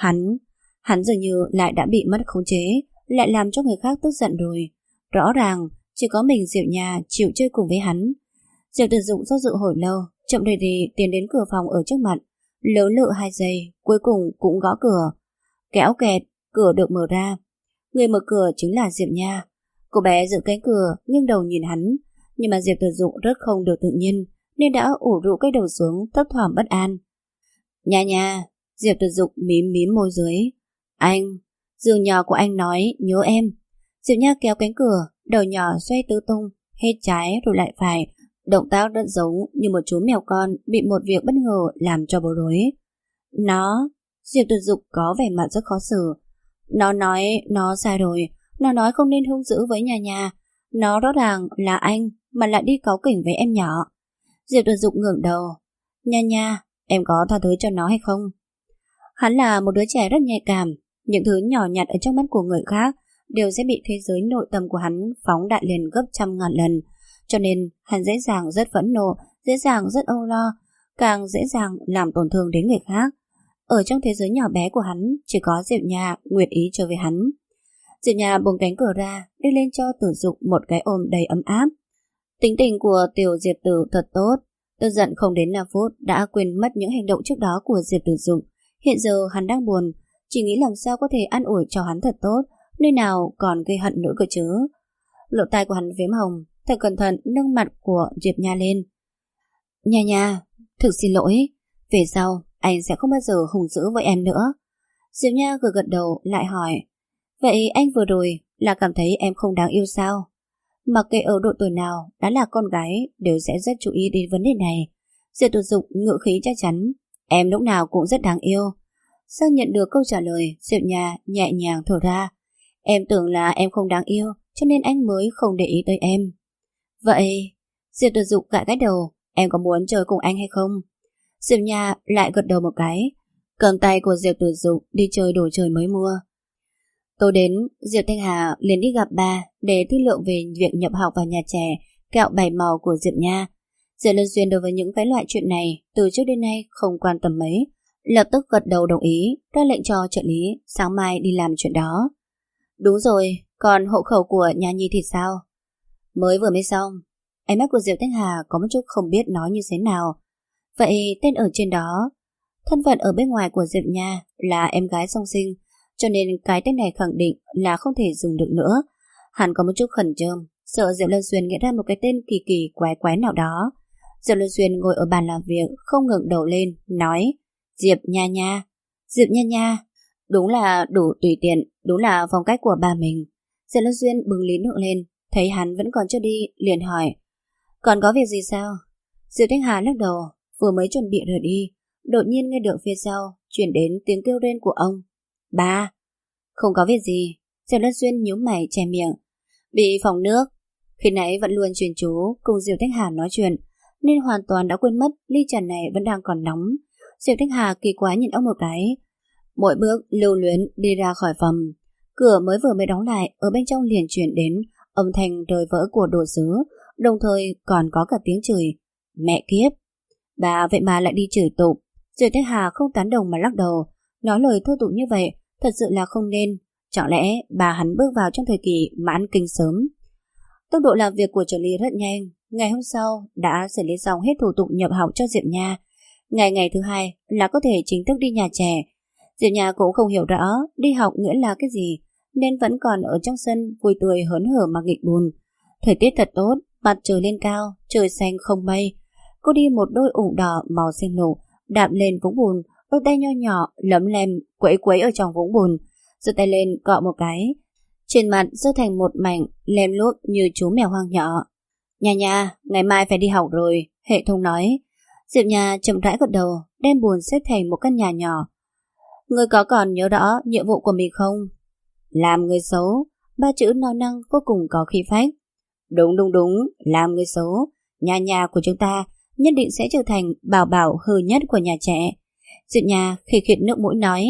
Hắn dường như lại đã bị mất khống chế, lại làm cho người khác tức giận rồi. Rõ ràng chỉ có mình Diệp Nha chịu chơi cùng với hắn. Diệp Tử Dục do dự hồi lâu, chậm rì rì tiến đến cửa phòng ở trước mặt, lỡ lự 2 giây, cuối cùng cũng gõ cửa. Kéo kẹt, cửa được mở ra. Người mở cửa chính là Diệp Nha. Cô bé giữ cánh cửa, nghiêng đầu nhìn hắn, nhưng mà Diệp Tử Dục rất không được tự nhiên, nên đã ủ rũ cái đầu xuống, thấp thỏm bất an. Nha, Diệp Tử Dục mím mím môi dưới. Anh, giường nhỏ của anh nói nhớ em. Diệp Nha kéo cánh cửa, đầu nhỏ xoay tứ tung, hết trái rồi lại phải. Động tác rất giống như một chú mèo con bị một việc bất ngờ làm cho bối rối. Diệp Tử Dục có vẻ mặt rất khó xử. Nó nói nó sai rồi, nó nói không nên hung dữ với Nha. Nó rõ ràng là anh mà lại đi cáu kỉnh với em nhỏ. Diệp Tử Dục ngẩng đầu. Nha, em có tha thứ cho nó hay không? Hắn là một đứa trẻ rất nhạy cảm, những thứ nhỏ nhặt ở trong mắt của người khác đều sẽ bị thế giới nội tâm của hắn phóng đại lên gấp trăm ngàn lần. Cho nên hắn dễ dàng rất phẫn nộ, dễ dàng rất âu lo, càng dễ dàng làm tổn thương đến người khác. Ở trong thế giới nhỏ bé của hắn chỉ có Diệp Nha nguyện ý chơi với hắn. Diệp Nha buông cánh cửa ra, đưa lên cho Tử Dục một cái ôm đầy ấm áp. Tính tình của tiểu Diệp Tử thật tốt, tức giận không đến 5 phút đã quên mất những hành động trước đó của Diệp Tử Dục. Hiện giờ hắn đang buồn, chỉ nghĩ làm sao có thể an ủi cho hắn thật tốt, nơi nào còn gây hận nữa cơ chứ. Lỗ tai của hắn phím hồng, thật cẩn thận nâng mặt của Diệp Nha lên. Nha, thực xin lỗi, về sau anh sẽ không bao giờ hung dữ với em nữa. Diệp Nha gật đầu lại hỏi, vậy anh vừa rồi là cảm thấy em không đáng yêu sao? Mặc kệ ở độ tuổi nào, đã là con gái đều sẽ rất chú ý đến vấn đề này. Diệp Tử Dục ngữ khí chắc chắn, em lúc nào cũng rất đáng yêu. Sau nhận được câu trả lời, Diệp Nha nhẹ nhàng thở ra. Em tưởng là em không đáng yêu, cho nên anh mới không để ý tới em. Vậy, Diệp Tử Dục gãi cái đầu, em có muốn chơi cùng anh hay không? Diệp Nha lại gật đầu một cái, cầm tay của Diệp Tử Dục đi chơi đồ chơi mới mua. Tối đến, Diệp Thanh Hà liền đi gặp ba để thương lượng về việc nhập học vào nhà trẻ, kẹo 7 màu của Diệp Nha. Diệp Lân Xuyên đối với những cái loại chuyện này từ trước đến nay không quan tâm mấy, lập tức gật đầu đồng ý, ra lệnh cho trợ lý sáng mai đi làm chuyện đó. Đúng rồi, còn hộ khẩu của nhà Nhi thì sao? Mới vừa mới xong. Ánh mắt của Diệp Thanh Hà có một chút không biết nói như thế nào. Vậy tên ở trên đó, thân phận ở bên ngoài của Diệp Nha là em gái song sinh, cho nên cái tên này khẳng định là không thể dùng được nữa. Hắn có một chút khẩn trương, sợ Diệp Lân Xuyên nghĩ ra một cái tên kỳ kỳ quái quái nào đó. Diệp Lân Xuyên ngồi ở bàn làm việc, không ngẩng đầu lên, nói, Diệp Nha. Diệp Nha, đúng là đủ tùy tiện, đúng là phong cách của bà mình. Diệp Lân Xuyên bừng ly nước lên, thấy hắn vẫn còn chưa đi, liền hỏi, còn có việc gì sao? Diệp Thanh Hà lắc đầu, vừa mới chuẩn bị rời đi, đột nhiên nghe được phía sau chuyển đến tiếng kêu rên của ông. Ba. Không có việc gì. Diệp Lân Xuyên nhíu mày che miệng. Bị phỏng nước. Khi nãy vẫn luôn chuyên chú cùng Diệp Thanh Hà nói chuyện, nên hoàn toàn đã quên mất ly trà này vẫn đang còn nóng. Diệp Thanh Hà kỳ quái nhìn ông một cái, mỗi bước lưu luyến đi ra khỏi phòng. Cửa mới vừa mới đóng lại, ở bên trong liền chuyển đến âm thanh rơi vỡ của đồ sứ, đồng thời còn có cả tiếng chửi. Mẹ kiếp! Bà vậy mà lại đi chửi tụng. Diệp Thanh Hà không tán đồng mà lắc đầu, nói lời thô tục như vậy thật sự là không nên. Chẳng lẽ bà hắn bước vào trong thời kỳ mãn kinh sớm? Tốc độ làm việc của trợ lý rất nhanh. Ngày hôm sau đã xử lý xong hết thủ tục nhập học cho Diệp Nha. Ngày thứ hai là có thể chính thức đi nhà trẻ. Diệp Nha cũng không hiểu rõ đi học nghĩa là cái gì, nên vẫn còn ở trong sân vui tươi hớn hở mà nghịch bùn. Thời tiết thật tốt, mặt trời lên cao, trời xanh không mây. Cô đi một đôi ủng đỏ màu xanh lục, đạp lên vũng bùn, đôi tay nho nhỏ lấm lem quẫy quẫy ở trong vũng bùn, giơ tay lên cọ một cái, trên mặt giơ thành một mảnh lem luốc như chú mèo hoang nhỏ. Nha, ngày mai phải đi học rồi, hệ thống nói. Diệp Nha chậm rãi gật đầu, đem bùn xếp thành một căn nhà nhỏ. Ngươi có còn nhớ rõ nhiệm vụ của mình không? Làm người xấu, ba chữ no năng vô cùng có khí phách. Đúng, làm người xấu. Nhà của chúng ta nhất định sẽ trở thành bảo bảo hư nhất của nhà trẻ. Diệp Nha khịt khịt nước mũi nói.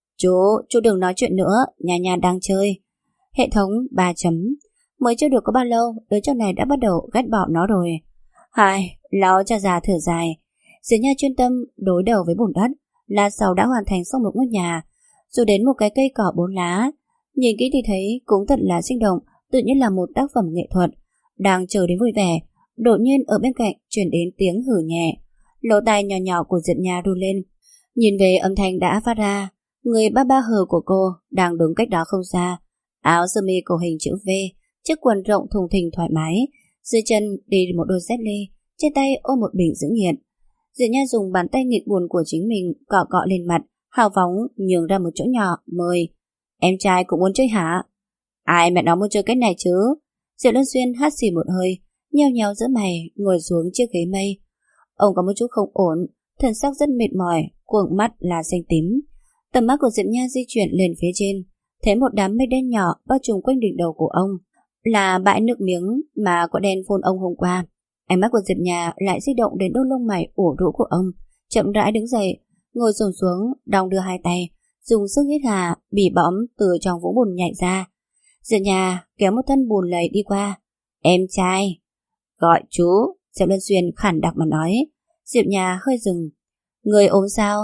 Chú đừng nói chuyện nữa, nhà đang chơi. Hệ thống 3 chấm. Mới chưa được có bao lâu, đứa cháu này đã bắt đầu ghét bỏ nó rồi. Hai, lão cha già thở dài. Diệp Nha chuyên tâm đối đầu với bùn đất. Lát sau đã hoàn thành xong một ngôi nhà, rồi đến một cái cây cỏ 4 lá. Nhìn kỹ thì thấy cũng thật là sinh động, tự nhiên là một tác phẩm nghệ thuật. Đang chờ đến vui vẻ, đột nhiên ở bên cạnh truyền đến tiếng hử nhẹ. Lỗ tai nhỏ nhỏ của Diệp Nha run lên. Nhìn về âm thanh đã phát ra, người ba hờ của cô đang đứng cách đó không xa. Áo sơ mi cổ hình chữ V, chiếc quần rộng thùng thình thoải mái, dưới chân đi một đôi dép lê, trên tay ôm một bình giữ nhiệt. Diệp Nha dùng bàn tay nghịch buồn của chính mình cọ cọ lên mặt, hào phóng nhường ra một chỗ nhỏ, mời. Em trai cũng muốn chơi hả? Ai mẹ nó muốn chơi cái này chứ? Diệp Luân Xuyên hắt xì một hơi, nheo nhéo giữa mày, ngồi xuống chiếc ghế mây. Ông có một chút không ổn, thần sắc rất mệt mỏi, cuồng mắt là xanh tím. Tầm mắt của Diệp Nha di chuyển lên phía trên, thấy một đám mây đen nhỏ bao trùm quanh đỉnh đầu của ông, là bãi nước miếng mà quả đen phun ông hôm qua. Ánh mắt của Diệp Nha lại di động đến đôi lông mày ủ rũ của ông, chậm rãi đứng dậy, ngồi xổm xuống, đong đưa hai tay, dùng sức hít hà, bỉ bõm từ trong vũng bùn nhảy ra. Diệp Nha kéo một thân bùn lầy đi qua. Em trai. Gọi chú. Diệp Luân Xuyên khản đặc mà nói. Diệp Nha hơi dừng. Người ốm sao?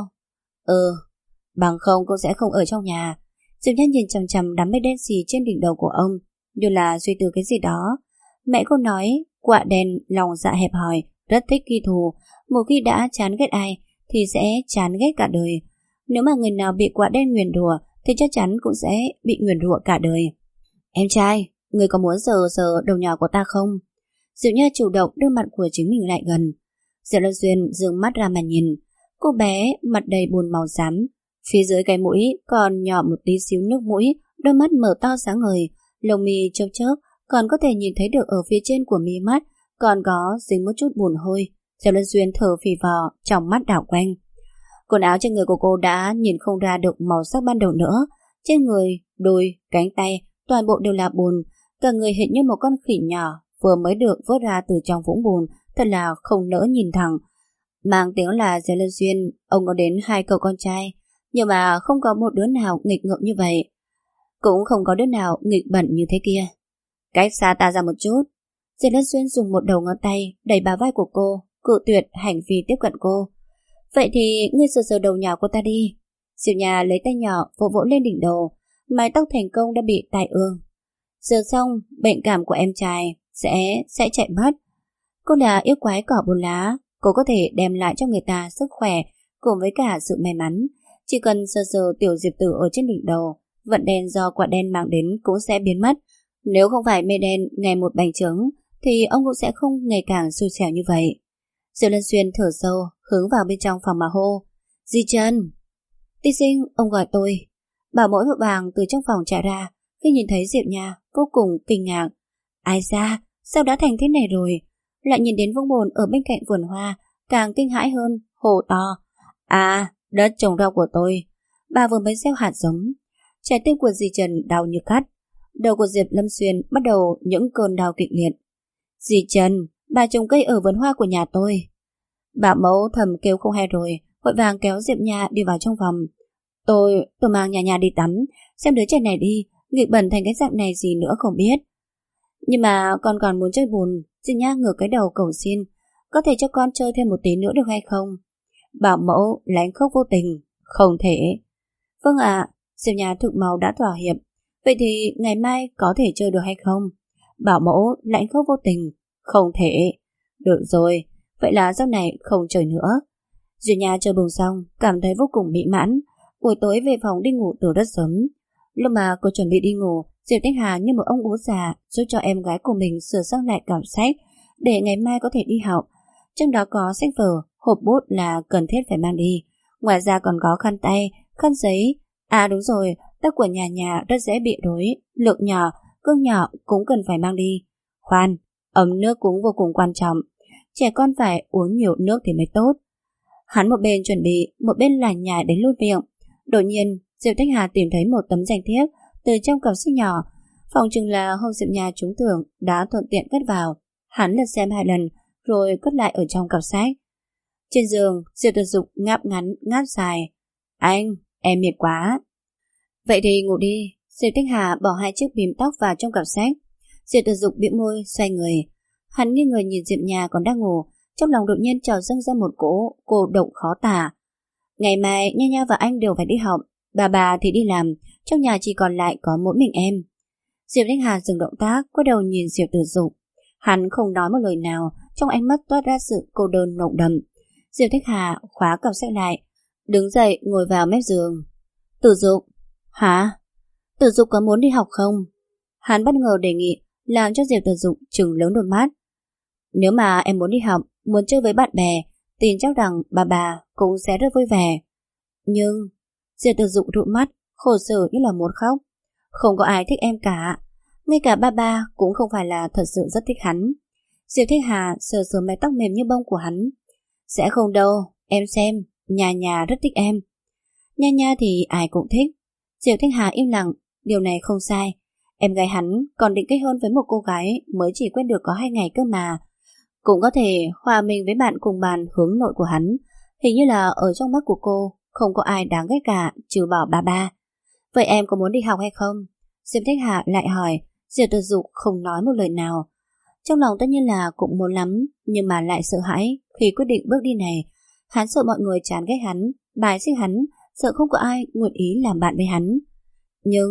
Bằng không cô sẽ không ở trong nhà. Diệp Nha nhìn chằm chằm đám mây đen xì trên đỉnh đầu của ông, như là suy tư cái gì đó. Mẹ cô nói quạ đen lòng dạ hẹp hòi, rất thích ghi thù. Một khi đã chán ghét ai thì sẽ chán ghét cả đời. Nếu mà người nào bị quạ đen nguyền rủa thì chắc chắn cũng sẽ bị nguyền rủa cả đời. Em trai, người có muốn sờ đầu nhỏ của ta không? Diệu Nha chủ động đưa mặt của chính mình lại gần. Diệu Luân Xuyên dương mắt ra mà nhìn. Cô bé mặt đầy buồn màu xám, phía dưới cái mũi còn nhỏ một tí xíu nước mũi, đôi mắt mở to sáng ngời, lông mi chớp chớp, còn có thể nhìn thấy được ở phía trên của mi mắt còn có dính một chút bùn hôi. Diệu Luân Xuyên thở phì phò, trong mắt đảo quanh. Quần áo trên người của cô đã nhìn không ra được màu sắc ban đầu nữa. Trên người, đùi, cánh tay toàn bộ đều là bùn, cả người hiện như một con khỉ nhỏ vừa mới được vớt ra từ trong vũng bùn, thật là không nỡ nhìn thẳng. Mang tiếng là Diệp Luân Xuyên, ông có đến 2 cậu con trai, nhưng mà không có một đứa nào nghịch ngợm như vậy, cũng không có đứa nào nghịch bẩn như thế kia. Cách xa ta ra một chút. Diệp Luân Xuyên dùng một đầu ngón tay đẩy bả vai của cô, cự tuyệt hành vi tiếp cận cô. Vậy thì ngươi sờ đầu nhỏ của ta đi. Diệp Nha lấy tay nhỏ vỗ vỗ lên đỉnh đầu, mái tóc thành công đã bị tai ương. Giờ xong, bệnh cảm của em trai sẽ chạy mất. Cô là yêu quái cỏ 4 lá, cô có thể đem lại cho người ta sức khỏe cùng với cả sự may mắn. Chỉ cần sờ tiểu diệp tử ở trên đỉnh đầu, vận đen do quả đen mang đến cũng sẽ biến mất. Nếu không phải mây đen ngày một bành trướng thì ông cũng sẽ không ngày càng xui xẻo như vậy. Diệp Luân Xuyên thở sâu, hướng vào bên trong phòng mà hô. Di Trân! Tiên sinh, ông gọi tôi. Bảo mẫu vội vàng từ trong phòng chạy ra, khi nhìn thấy Diệp Nha vô cùng kinh ngạc. Ai ra, sao đã thành thế này rồi? Lại nhìn đến vũng bùn ở bên cạnh vườn hoa, càng kinh hãi hơn, hô to. À, đất trồng rau của tôi. Bà vừa mới gieo hạt giống. Trái tim của Di Trần đau như cắt. Đầu của Diệp Lâm Xuyên bắt đầu những cơn đau kịch liệt. Di Trần, bà trồng cây ở vườn hoa của nhà tôi. Bà mẫu thầm kêu không hay rồi, vội vàng kéo Diệp Nha đi vào trong phòng. Tôi mang nhà đi tắm, xem đứa trẻ này đi, nghịch bẩn thành cái dạng này gì nữa không biết. Nhưng mà con còn muốn chơi bùn. Diệp Nha ngửa cái đầu cầu xin, có thể cho con chơi thêm một tí nữa được hay không? Bảo mẫu lánh khóc vô tình. Không thể. Vâng ạ. Diệp Nha thực máu đã thỏa hiệp. Vậy thì ngày mai có thể chơi được hay không? Bảo mẫu lãnh khóc vô tình. Không thể. Được rồi, vậy là sau này không chơi nữa. Diệp Nha chơi bùng xong, cảm thấy vô cùng mỹ mãn. Buổi tối về phòng đi ngủ từ rất sớm. Lúc mà cô chuẩn bị đi ngủ, Diệp Thanh Hà như một ông bố già giúp cho em gái của mình sửa sang lại cảm sách để ngày mai có thể đi học. Trong đó có sách vở, hộp bút là cần thiết phải mang đi. Ngoài ra còn có khăn tay, khăn giấy. À đúng rồi, tóc của nhà rất dễ bị rối, lượng nhỏ, cương nhỏ cũng cần phải mang đi. Khoan, ấm nước cũng vô cùng quan trọng. Trẻ con phải uống nhiều nước thì mới tốt. Hắn một bên chuẩn bị, một bên lải nhải đến luôn miệng. Đột nhiên, Diệp Thanh Hà tìm thấy một tấm danh thiếp từ trong cặp sách nhỏ. Phòng chừng là hôm Diệp Nha trúng thưởng đã thuận tiện cất vào. Hắn lật xem 2 lần rồi cất lại ở trong cặp sách. Trên giường, Diệp Tử Dục ngáp ngắn ngáp dài. Anh, em mệt quá. Vậy thì ngủ đi. Diệp Thanh Hà bỏ 2 chiếc bím tóc vào trong cặp sách. Diệp Tử Dục bĩu môi xoay người. Hắn nghiêng người nhìn Diệp Nha còn đang ngủ, trong lòng đột nhiên trào dâng ra một cỗ cô động khó tả. Ngày mai Nha Nha và anh đều phải đi học, bà thì đi làm, trong nhà chỉ còn lại có mỗi mình em. Diệp Thanh Hà dừng động tác, quay đầu nhìn Diệp Tử Dục. Hắn không nói một lời nào, trong ánh mắt toát ra sự cô đơn nồng đậm. Diệp Thanh Hà khóa cặp sách lại, đứng dậy ngồi vào mép giường. Tử Dục, hả? Tử Dục có muốn đi học không? Hắn bất ngờ đề nghị, làm cho Diệp Tử Dục trừng lớn đôi mắt. Nếu mà em muốn đi học, muốn chơi với bạn bè, tin chắc rằng bà cũng sẽ rất vui vẻ. Nhưng Diệp Tử Dục rụi mắt, khổ sở như là muốn khóc. Không có ai thích em cả, ngay cả ba cũng không phải là thật sự rất thích hắn. Diệp Thanh Hà sờ sờ mái tóc mềm như bông của hắn. Sẽ không đâu, em xem, nhà rất thích em. Nha thì ai cũng thích. Diệp Thanh Hà im lặng, điều này không sai. Em gái hắn còn định kết hôn với một cô gái mới chỉ quen được có 2 ngày cơ mà. Cũng có thể hòa mình với bạn cùng bàn hướng nội của hắn. Hình như là ở trong mắt của cô không có ai đáng ghét cả trừ bỏ ba. Vậy em có muốn đi học hay không? Diệp Thanh Hà lại hỏi. Diệp Tử Dục không nói một lời nào. Trong lòng tất nhiên là cũng muốn lắm, nhưng mà lại sợ hãi khi quyết định bước đi này. Hắn sợ mọi người chán ghét hắn, bài xích hắn, sợ không có ai nguyện ý làm bạn với hắn. Nhưng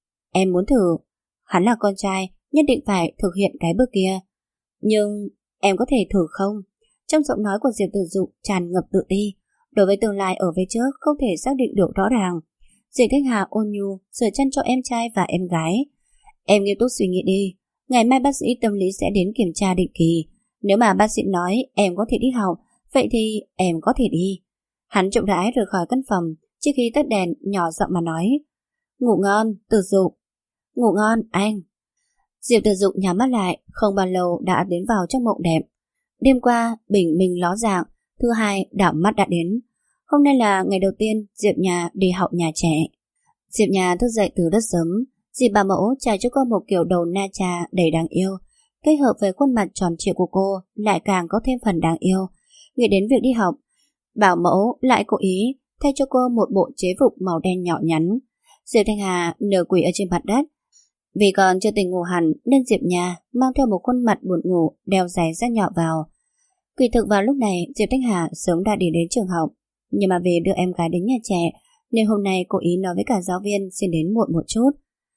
em muốn thử. Hắn là con trai, nhất định phải thực hiện cái bước kia. Nhưng em có thể thử không? Trong giọng nói của Diệp Tử Dục tràn ngập tự ti. Đối với tương lai ở phía trước không thể xác định được rõ ràng. Diệp Thanh Hà ôn nhu sửa chăn cho em trai và em gái. Em nghiêm túc suy nghĩ đi. Ngày mai bác sĩ tâm lý sẽ đến kiểm tra định kỳ. Nếu mà bác sĩ nói em có thể đi học, vậy thì em có thể đi. Hắn chậm rãi rời khỏi căn phòng. Trước khi tắt đèn nhỏ giọng mà nói. Ngủ ngon, Tử Dục. Ngủ ngon, anh. Diệp Tử Dục nhắm mắt lại, không bao lâu đã đến vào trong mộng đẹp. Đêm qua, bình minh ló dạng, thứ hai đảo mắt đã đến. Hôm nay là ngày đầu tiên Diệp Nha đi học nhà trẻ. Diệp Nha thức dậy từ rất sớm. Diệp bà mẫu trải cho cô một kiểu đầu na trà đầy đáng yêu, kết hợp với khuôn mặt tròn trịa của cô lại càng có thêm phần đáng yêu. Nghĩ đến việc đi học, bảo mẫu lại cố ý thay cho cô một bộ chế phục màu đen nhỏ nhắn. Diệp Thanh Hà nửa quỳ ở trên mặt đất. Vì còn chưa tỉnh ngủ hẳn nên Diệp Nha mang theo một khuôn mặt buồn ngủ, đeo giày rất nhỏ vào. Kỳ thực vào lúc này Diệp Thanh Hà sớm đã đi đến trường học, nhưng mà vì đưa em gái đến nhà trẻ nên hôm nay cô ý nói với cả giáo viên xin đến muộn một chút.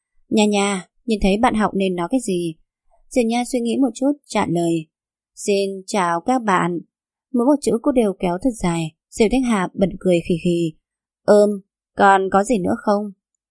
Nha, nhìn thấy bạn học nên nói cái gì? Diệp Nha suy nghĩ một chút trả lời. Xin chào các bạn. Mỗi một chữ cô đều kéo thật dài. Diệp Thanh Hà bật cười khì khì. Còn có gì nữa không?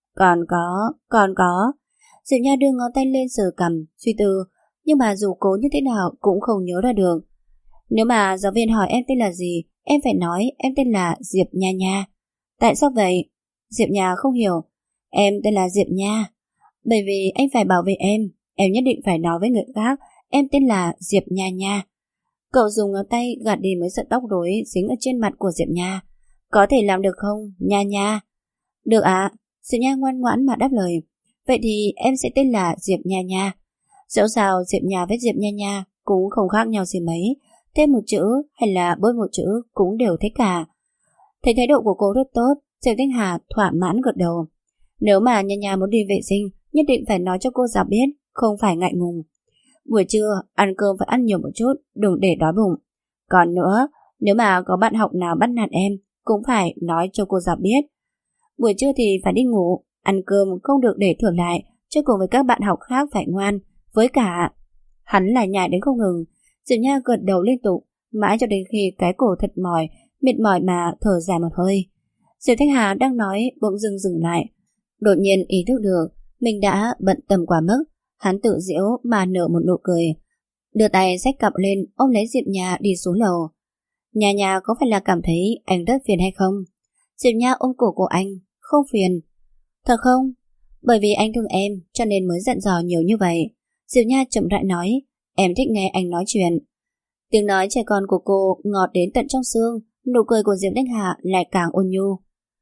Còn có. Diệp Nha đưa ngón tay lên sờ cằm, suy tư, nhưng mà dù cố như thế nào cũng không nhớ ra được. Nếu mà giáo viên hỏi em tên là gì, em phải nói em tên là Diệp Nha. Tại sao vậy? Diệp Nha không hiểu. Em tên là Diệp Nha. Bởi vì anh phải bảo vệ em nhất định phải nói với người khác em tên là Diệp Nha. Cậu dùng ngón tay gạt đi mấy sợi tóc rối dính ở trên mặt của Diệp Nha. Có thể làm được không, Nha? Được ạ. Diệp Nha ngoan ngoãn mà đáp lời. Vậy thì em sẽ tên là Diệp Nha. Dẫu sao Diệp Nha với Diệp Nha cũng không khác nhau gì mấy, thêm một chữ hay là bớt một chữ cũng đều thế cả. Thấy thái độ của cô rất tốt, Diệp Thanh Hà thỏa mãn gật đầu. Nếu mà Nha muốn đi vệ sinh, nhất định phải nói cho cô giáo biết, không phải ngại ngùng. buổi trưa ăn cơm phải ăn nhiều một chút, đừng để đói bụng. Còn nữa, nếu mà có bạn học nào bắt nạt em, cũng phải nói cho cô giáo biết. Buổi trưa thì phải đi ngủ, ăn cơm không được để thừa lại, chứ cùng với các bạn học khác phải ngoan. Với cả, hắn lại nhại đến không ngừng. Diệp Nha gật đầu liên tục, mãi cho đến khi cái cổ thật mỏi, mệt mỏi mà thở dài một hơi. Diệp Thanh Hà đang nói bỗng dừng lại. Đột nhiên ý thức được mình đã bận tâm quá mức, hắn tự giễu mà nở một nụ cười, đưa tay xách cặp lên ôm lấy Diệp Nha đi xuống lầu. Nhà có phải là cảm thấy anh rất phiền hay không? Diệp Nha ôm cổ của anh. Không phiền. Thật không? Bởi vì anh thương em cho nên mới giận dò nhiều như vậy. Diệp Nha chậm rãi nói. Em thích nghe anh nói chuyện. Tiếng nói trẻ con của cô ngọt đến tận trong xương. Nụ cười của Diệp Thanh Hà lại càng ôn nhu.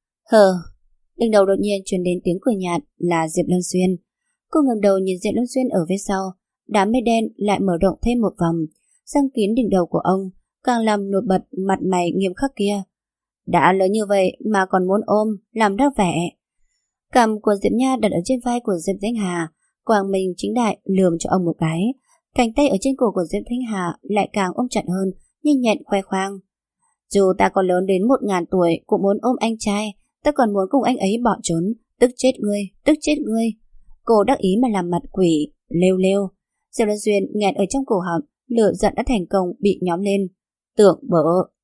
Đỉnh đầu đột nhiên truyền đến tiếng cười nhạt là Diệp Lâm Xuyên. Cô ngẩng đầu nhìn Diệp Lâm Xuyên ở phía sau. Đám mây đen lại mở rộng thêm một vòng, răng kín đỉnh đầu của ông, càng làm nổi bật mặt mày nghiêm khắc kia. Đã lớn như vậy mà còn muốn ôm, làm ra vẻ. Cằm của Diệp Nha đặt ở trên vai của Diệp Thanh Hà, quàng mình chính đại lườm cho ông một cái. Cánh tay ở trên cổ của Diệp Thanh Hà lại càng ôm chặt hơn, nhanh nhẹn khoe khoang. Dù ta có lớn đến 1000 tuổi cũng muốn ôm anh trai, ta còn muốn cùng anh ấy bỏ trốn, tức chết ngươi, tức chết ngươi. Cô đắc ý mà làm mặt quỷ, lêu lêu. Diệp Lâm Xuyên nghẹn ở trong cổ họng, lửa giận đã thành công bị nhóm lên. Tưởng bở.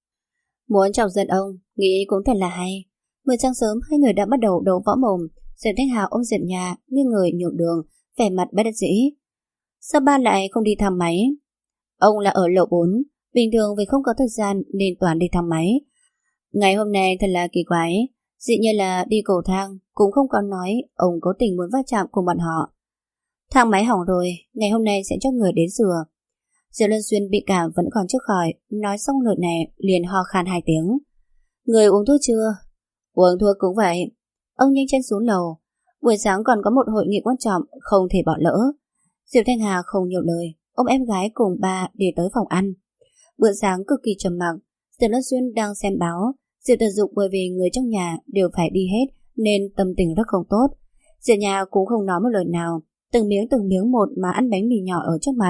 Muốn chọc giận ông, nghĩ cũng thật là hay. Mới sáng sớm hai người đã bắt đầu đấu võ mồm. Diệp Thanh Hà ôm Diệp Nha, nghiêng người nhượng đường, vẻ mặt bất đắc dĩ. Sao ba lại không đi thăm máy? Ông là ở lầu 4, bình thường vì không có thời gian nên toàn đi thăm máy. Ngày hôm nay thật là kỳ quái, dĩ nhiên là đi cầu thang, cũng không có nói ông cố tình muốn va chạm cùng bọn họ. Thang máy hỏng rồi, ngày hôm nay sẽ cho người đến sửa. Diệp Lân Xuyên bị cảm vẫn còn chưa khỏi, nói xong lời này liền ho khan 2 tiếng. Người uống thuốc chưa? Uống thuốc cũng vậy. Ông nhanh chân xuống lầu. Buổi sáng còn có một hội nghị quan trọng, không thể bỏ lỡ. Diệp Thanh Hà không nhiều lời, ôm em gái cùng ba đi tới phòng ăn. Bữa sáng cực kỳ trầm mặc. Diệp Lân Xuyên đang xem báo. Diệp Tử Dục bởi vì người trong nhà đều phải đi hết nên tâm tình rất không tốt. Diệp Nhà cũng không nói một lời nào, từng miếng một mà ăn bánh mì nhỏ ở trước mặt.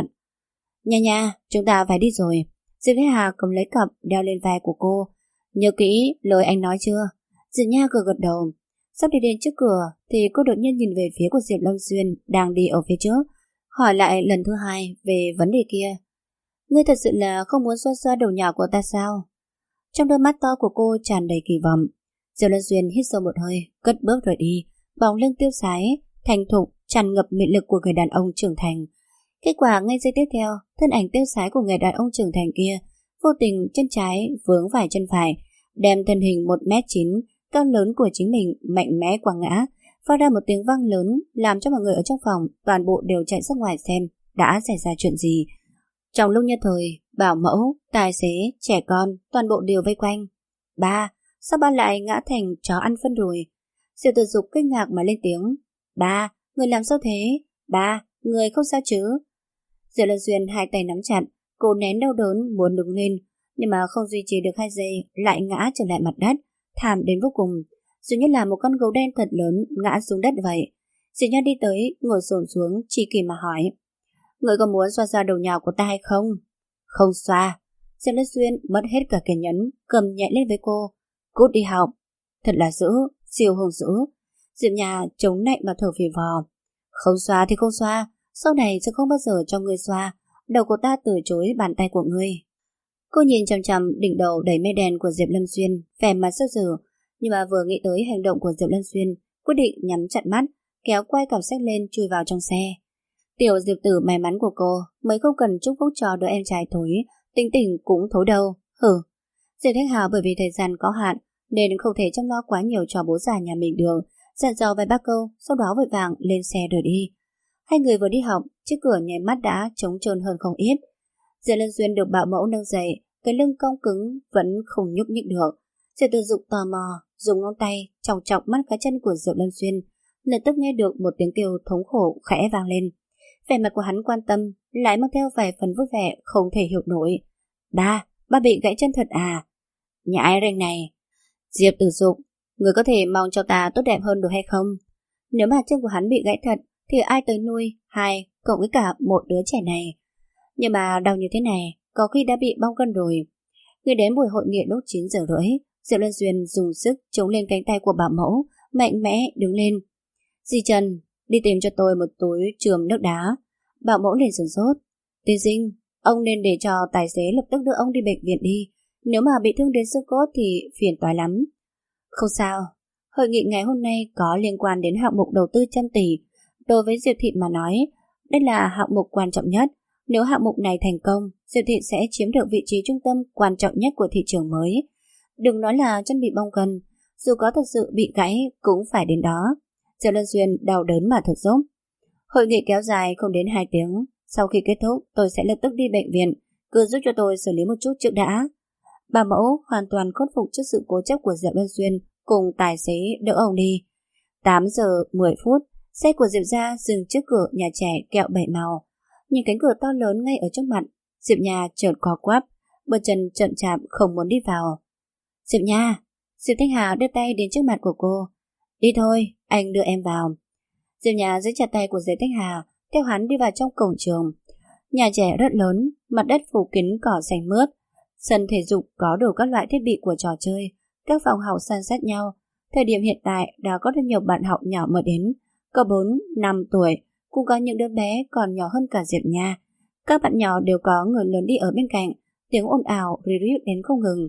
Nha, chúng ta phải đi rồi. Diệp Thanh Hà cầm lấy cặp đeo lên vai của cô. Nhớ kỹ lời anh nói chưa? Diệp Nha gật đầu. Sắp đi đến trước cửa thì cô đột nhiên nhìn về phía của Diệp Lâm Xuyên đang đi ở phía trước, hỏi lại lần thứ hai về vấn đề kia. Ngươi thật sự là không muốn xoa xoa đầu nhỏ của ta sao? Trong đôi mắt to của cô tràn đầy kỳ vọng. Diệp Lâm Xuyên hít sâu một hơi, cất bước rời đi, bóng lưng tiêu sái, thành thục, tràn ngập mị lực của người đàn ông trưởng thành. Kết quả ngay giây tiếp theo, thân ảnh tiêu sái của người đàn ông trưởng thành kia vô tình chân trái vướng phải chân phải, đem thân hình 1m9 cao lớn của chính mình mạnh mẽ quăng ngã, phát ra một tiếng vang lớn làm cho mọi người ở trong phòng toàn bộ đều chạy ra ngoài xem đã xảy ra chuyện gì. Trong lúc nhất thời, bảo mẫu, tài xế, trẻ con toàn bộ đều vây quanh. Ba, sao ba lại ngã thành chó ăn phân rồi? Diệp Tử Dục kinh ngạc mà lên tiếng. Ba, người làm sao thế? Ba, người không sao chứ? Diệp Lâm Xuyên hai tay nắm chặt, cô nén đau đớn muốn đứng lên, nhưng mà không duy trì được 2 giây lại ngã trở lại mặt đất, thảm đến vô cùng, dường như là một con gấu đen thật lớn ngã xuống đất vậy. Diệp Nha đi tới, ngồi xổm xuống, chỉ kỳ mà hỏi. Người có muốn xoa xoa đầu nhỏ của ta hay không? Không xoa. Diệp Lâm Xuyên mất hết cả kiên nhẫn, cầm nhẹ lên với cô. Cút đi học. Thật là dữ, siêu hùng dữ. Diệp Nha chống nạnh mà thở phì phò. Không xoa thì không xoa, sau này sẽ không bao giờ cho ngươi xoa. Đầu của ta từ chối bàn tay của ngươi. Cô nhìn chằm chằm đỉnh đầu đầy mây đen của Diệp Lâm Xuyên, vẻ mặt sốt dữ, nhưng mà vừa nghĩ tới hành động của Diệp Lâm Xuyên, quyết định nhắm chặt mắt, kéo quay cặp sách lên chui vào trong xe. Tiểu Diệp Tử may mắn của cô mới không cần chúc phúc cho đứa em trai thối, tính tình cũng thối đâu. Diệp Thanh Hà bởi vì thời gian có hạn nên không thể chăm lo quá nhiều cho bố già nhà mình được, dặn dò vài ba câu, sau đó vội vàng lên xe rời đi. Hai người vừa đi học, chiếc cửa nháy mắt đã trống trơn hơn không ít. Diệp Lâm Xuyên được bảo mẫu nâng dậy, cái lưng cong cứng vẫn không nhúc nhích được. Diệp Tử Dục tò mò dùng ngón tay chọc chọc mắt cá chân của Diệp Lâm Xuyên, lập tức nghe được một tiếng kêu thống khổ khẽ vang lên. Vẻ mặt của hắn quan tâm lại mang theo vài phần vui vẻ không thể hiểu nổi. Ba bị gãy chân thật à? Nhãi ranh này. Diệp Tử Dục, người có thể mong cho ta tốt đẹp hơn được hay không? Nếu mà chân của hắn bị gãy thật thì ai tới nuôi? Hai, cộng với cả một đứa trẻ này. Nhưng mà đau như thế này, có khi đã bị bong gân rồi. Người đến buổi hội nghị lúc 9 giờ rưỡi, Diệp Lân Duyên dùng sức chống lên cánh tay của bảo mẫu, mạnh mẽ đứng lên. Dì Trần, đi tìm cho tôi một túi chườm nước đá. Bảo mẫu liền sửng sốt. Tiên sinh, ông nên để cho tài xế lập tức đưa ông đi bệnh viện đi. Nếu mà bị thương đến xương cốt thì phiền toái lắm. Không sao, hội nghị ngày hôm nay có liên quan đến hạng mục đầu tư trăm tỷ. Đối với Diệp Thị mà nói, đây là hạng mục quan trọng nhất. Nếu hạng mục này thành công, Diệp Thị sẽ chiếm được vị trí trung tâm quan trọng nhất của thị trường mới. Đừng nói là chân bị bong gân, dù có thật sự bị gãy cũng phải đến đó. Diệp Lân Duyên đau đớn mà thật dốc. Hội nghị kéo dài không đến 2 tiếng. Sau khi kết thúc, tôi sẽ lập tức đi bệnh viện. Cứ giúp cho tôi xử lý một chút trước đã. Bà mẫu hoàn toàn khuất phục trước sự cố chấp của Diệp Lân Duyên cùng tài xế đỡ ông đi. 8 giờ 10 phút, xe của Diệp gia dừng trước cửa nhà trẻ kẹo bảy màu. Nhìn cánh cửa to lớn ngay ở trước mặt, Diệp Nha chợt co quắp, bước chân chậm chạp không muốn đi vào. Diệp Nha, Diệp Thanh Hà đưa tay đến trước mặt của cô. Đi thôi, anh đưa em vào. Diệp Nha giữ chặt tay của Diệp Thanh Hà, theo hắn đi vào trong cổng trường. Nhà trẻ rất lớn, mặt đất phủ kín cỏ xanh mướt. Sân thể dục có đủ các loại thiết bị của trò chơi, các phòng học san sát nhau. Thời điểm hiện tại đã có rất nhiều bạn học nhỏ mới đến, có 4, 5 tuổi, cũng có những đứa bé còn nhỏ hơn cả Diệp Nha. Các bạn nhỏ đều có người lớn đi ở bên cạnh, tiếng ồn ào rì rít đến không ngừng.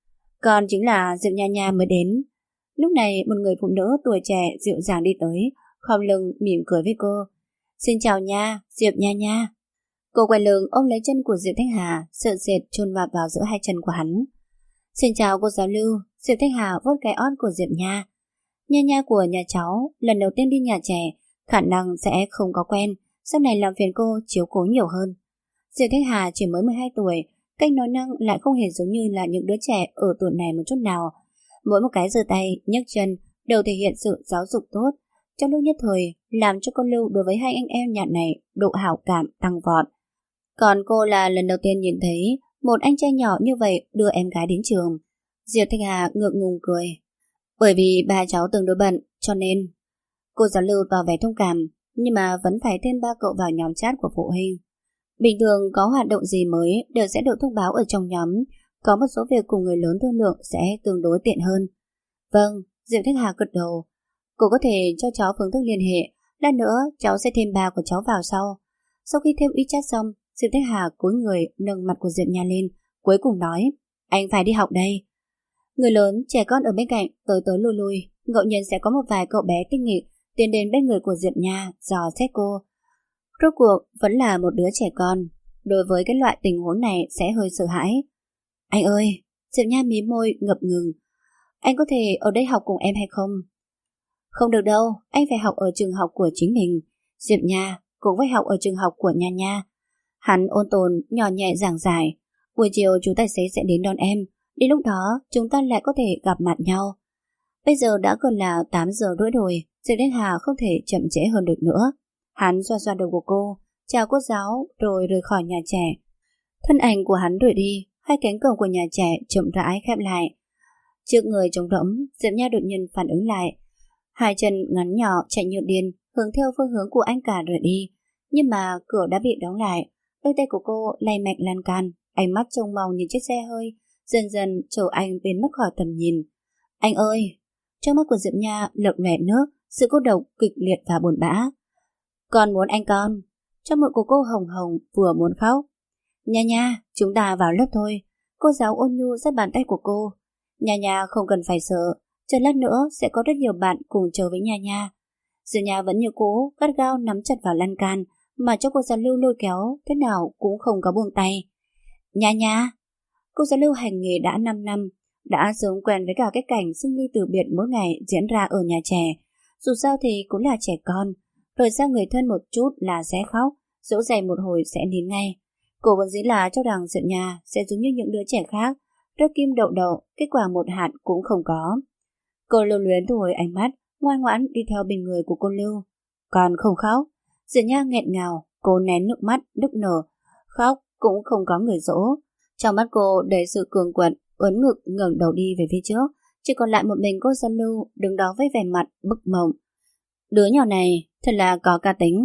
Còn chính là Diệp Nha Nha mới đến. Lúc này một người phụ nữ tuổi trẻ dịu dàng đi tới, khom lưng mỉm cười với cô. Xin chào Nha, Diệp Nha Nha. Cô quay lưng ôm lấy chân của Diệp Thanh Hà, sợ sệt chôn vào giữa hai chân của hắn. Xin chào cô giáo Lưu. Diệp Thanh Hà vuốt cái ót của Diệp Nha. Nha Nha của nhà cháu lần đầu tiên đi nhà trẻ, khả năng sẽ không có quen, sau này làm phiền cô chiếu cố nhiều hơn. Diệp Thanh Hà chỉ mới 12 tuổi, cách nói năng lại không hề giống như là những đứa trẻ ở tuổi này một chút nào. Mỗi một cái giơ tay, nhấc chân đều thể hiện sự giáo dục tốt. Trong lúc nhất thời, làm cho con Lưu đối với hai anh em nhà này độ hảo cảm tăng vọt. Còn cô là lần đầu tiên nhìn thấy một anh trai nhỏ như vậy đưa em gái đến trường. Diệp Thanh Hà ngượng ngùng cười. Bởi vì ba cháu tương đối bận, cho nên... Cô giáo Lưu tỏ vẻ thông cảm, nhưng mà vẫn phải thêm 3 cậu vào nhóm chat của phụ huynh. Bình thường có hoạt động gì mới đều sẽ được thông báo ở trong nhóm. Có một số việc cùng người lớn thương lượng sẽ tương đối tiện hơn. Vâng, Diệp Thanh Hà gật đầu. Cô có thể cho cháu phương thức liên hệ. Lát nữa cháu sẽ thêm ba của cháu vào sau. Sau khi thêm WeChat xong, Diệp Thanh Hà cúi người nâng mặt của Diệp Nha lên, cuối cùng nói, anh phải đi học đây. Người lớn, trẻ con ở bên cạnh tới tới lui lui, ngẫu nhiên sẽ có một vài cậu bé tinh nghịch tiến đến bên người của Diệp Nha dò xét cô. Rốt cuộc vẫn là một đứa trẻ con, đối với cái loại tình huống này sẽ hơi sợ hãi. Anh ơi, Diệp Nha mím môi ngập ngừng. Anh có thể ở đây học cùng em hay không? Không được đâu, anh phải học ở trường học của chính mình. Diệp Nha cũng phải học ở trường học của Nha Nha. Hắn ôn tồn, nhỏ nhẹ giảng giải. Buổi chiều chú tài xế sẽ đến đón em. Đến lúc đó chúng ta lại có thể gặp mặt nhau. Bây giờ đã gần là 8 giờ rưỡi rồi, Diệp Thanh Hà không thể chậm trễ hơn được nữa. Hắn xoa xoa đầu của cô, chào cô giáo rồi rời khỏi nhà trẻ. Thân ảnh của hắn rời đi, hai cánh cổng của nhà trẻ chậm rãi khép lại. Trước người trống rỗng, Diệp Nha đột nhiên phản ứng lại. Hai chân ngắn nhỏ chạy như điên, hướng theo phương hướng của anh cả rời đi. Nhưng mà cửa đã bị đóng lại, đôi tay của cô lay mạnh lan can, ánh mắt trông mong nhìn chiếc xe hơi, dần dần chở anh biến mất khỏi tầm nhìn. Anh ơi! Trong mắt của Diệp Nha lợm lẻ nước, sự cô độc kịch liệt và buồn bã. Con muốn anh con. Trong miệng của cô hồng hồng vừa muốn khóc. Nha Nha, chúng ta vào lớp thôi. Cô giáo ôn nhu dắt bàn tay của cô. Nha Nha không cần phải sợ, chờ lát nữa sẽ có rất nhiều bạn cùng chờ với Nha Nha. Diệp Nha vẫn như cũ, gắt gao nắm chặt vào lan can, mà cho cô giáo Lưu lôi kéo thế nào cũng không có buông tay. Nha Nha! Cô giáo Lưu hành nghề đã 5 năm, đã sớm quen với cả cái cảnh sinh ly từ biệt mỗi ngày diễn ra ở nhà trẻ. Dù sao thì cũng là trẻ con, rời xa người thân một chút là sẽ khóc, dỗ dành một hồi sẽ nín ngay. Cô vẫn dĩ là cho rằng Diệp Nha sẽ giống như những đứa trẻ khác, rớt kim đậu đậu, kết quả một hạt cũng không có. Cô lưu luyến thu hồi ánh mắt, ngoan ngoãn đi theo bên người của cô Lưu. Còn không khóc. Diệp Nha nghẹn ngào, cô nén nước mắt, nức nở. Khóc cũng không có người dỗ. Trong mắt cô đầy sự cường quật, uốn ngực ngẩng đầu đi về phía trước. Chỉ còn lại một mình cô giáo Lưu đứng đó với vẻ mặt bực mộng. Đứa nhỏ này thật là có cá tính.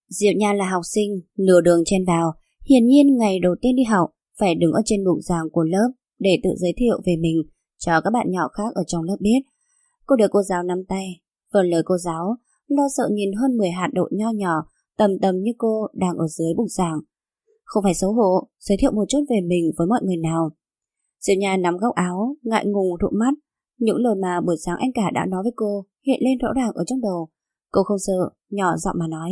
Diệu Nha là học sinh, nửa đường chen vào. Hiển nhiên ngày đầu tiên đi học phải đứng ở trên bục giảng của lớp để tự giới thiệu về mình cho các bạn nhỏ khác ở trong lớp biết. Cô được cô giáo nắm tay, vâng lời cô giáo, lo sợ nhìn hơn 10 hạt đậu nho nhỏ tầm tầm như cô đang ở dưới bục giảng. Không phải xấu hổ, giới thiệu một chút về mình với mọi người nào. Diệu Nha nắm góc áo, ngại ngùng rụm mắt. Những lời mà buổi sáng anh cả đã nói với cô hiện lên rõ ràng ở trong đầu. Cô không sợ, nhỏ giọng mà nói.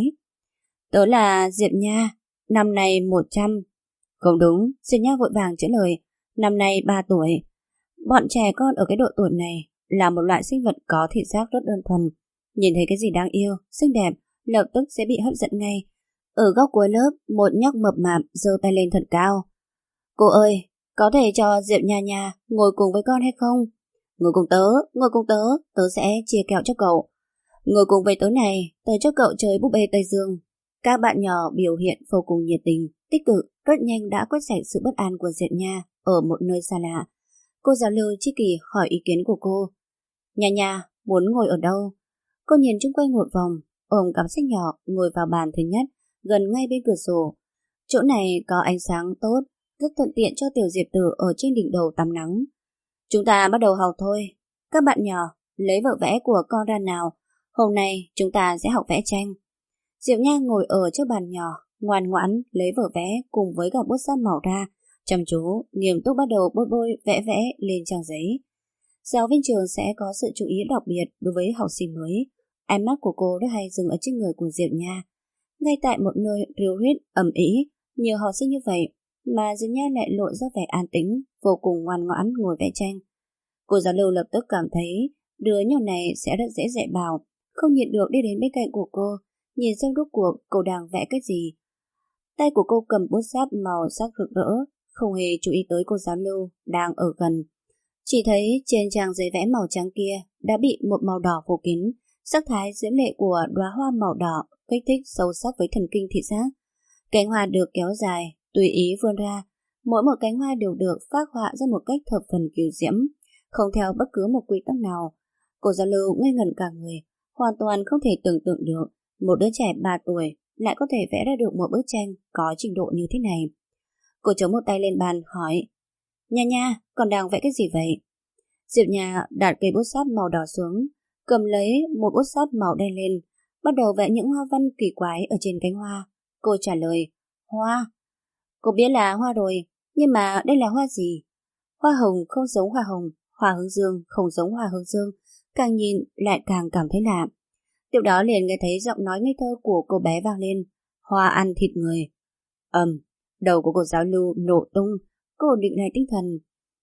Tớ là Diệp Nha, năm nay 100. Không đúng, Diệp Nha vội vàng chữa lời. Năm nay 3 tuổi. Bọn trẻ con ở cái độ tuổi này là một loại sinh vật có thị giác rất đơn thuần. Nhìn thấy cái gì đáng yêu, xinh đẹp, lập tức sẽ bị hấp dẫn ngay. Ở góc cuối lớp, một nhóc mập mạp giơ tay lên thật cao. Cô ơi, có thể cho Diệp Nha Nha ngồi cùng với con hay không? Ngồi cùng tớ, tớ sẽ chia kẹo cho cậu. Ngồi cùng với tớ này, tớ cho cậu chơi búp bê Tây Dương. Các bạn nhỏ biểu hiện vô cùng nhiệt tình, tích cực, rất nhanh đã quét sạch sự bất an của Diệp Nha ở một nơi xa lạ. Cô giáo Lưu Chi Kỳ hỏi ý kiến của cô. Nha Nha, muốn ngồi ở đâu? Cô nhìn chung quanh một vòng, ôm cặp sách nhỏ ngồi vào bàn thứ nhất, gần ngay bên cửa sổ. Chỗ này có ánh sáng tốt, rất thuận tiện cho tiểu Diệp Tử ở trên đỉnh đầu tắm nắng. Chúng ta bắt đầu học thôi. Các bạn nhỏ, lấy vở vẽ của con ra nào. Hôm nay chúng ta sẽ học vẽ tranh. Diệu Nha ngồi ở trước bàn nhỏ, ngoan ngoãn lấy vở vẽ cùng với cả bút sáp màu ra, chăm chú, nghiêm túc bắt đầu bôi bôi vẽ vẽ lên trang giấy. Giáo viên trường sẽ có sự chú ý đặc biệt đối với học sinh mới. Ánh mắt của cô rất hay dừng ở trên người của Diệu Nha. Ngay tại một nơi ríu rít ầm ĩ, nhiều học sinh như vậy, mà Diệu Nha lại lộ ra vẻ an tĩnh, vô cùng ngoan ngoãn ngồi vẽ tranh. Cô giáo Lưu lập tức cảm thấy đứa nhỏ này sẽ rất dễ dạy bảo, không nhịn được đi đến bên cạnh của cô, nhìn xem rốt cuộc cô đang vẽ cái gì. Tay của cô cầm bút sáp màu sắc rực rỡ, không hề chú ý tới cô giáo Lưu đang ở gần. Chỉ thấy trên trang giấy vẽ màu trắng kia đã bị một màu đỏ phủ kín, sắc thái diễm lệ của đóa hoa màu đỏ kích thích sâu sắc với thần kinh thị giác. Cánh hoa được kéo dài, tùy ý vươn ra, mỗi một cánh hoa đều được phác họa ra một cách thập phần kiều diễm, không theo bất cứ một quy tắc nào. Cô giáo Lưu ngây ngẩn cả người, hoàn toàn không thể tưởng tượng được một đứa trẻ 3 tuổi lại có thể vẽ ra được một bức tranh có trình độ như thế này. Cô chống một tay lên bàn hỏi, Nha Nha, con đang vẽ cái gì vậy? Diệp Nha đặt cây bút sáp màu đỏ xuống, cầm lấy một bút sáp màu đen lên, bắt đầu vẽ những hoa văn kỳ quái ở trên cánh hoa. Cô trả lời, hoa. Cô biết là hoa rồi, nhưng mà đây là hoa gì? Hoa hồng không giống hoa hồng, hoa hướng dương không giống hoa hướng dương, càng nhìn lại càng cảm thấy lạ. Tiếp đó liền nghe thấy giọng nói ngây thơ của cô bé vang lên, hoa ăn thịt người. Đầu của cô giáo Lưu nổ tung, cô ổn định lại tinh thần.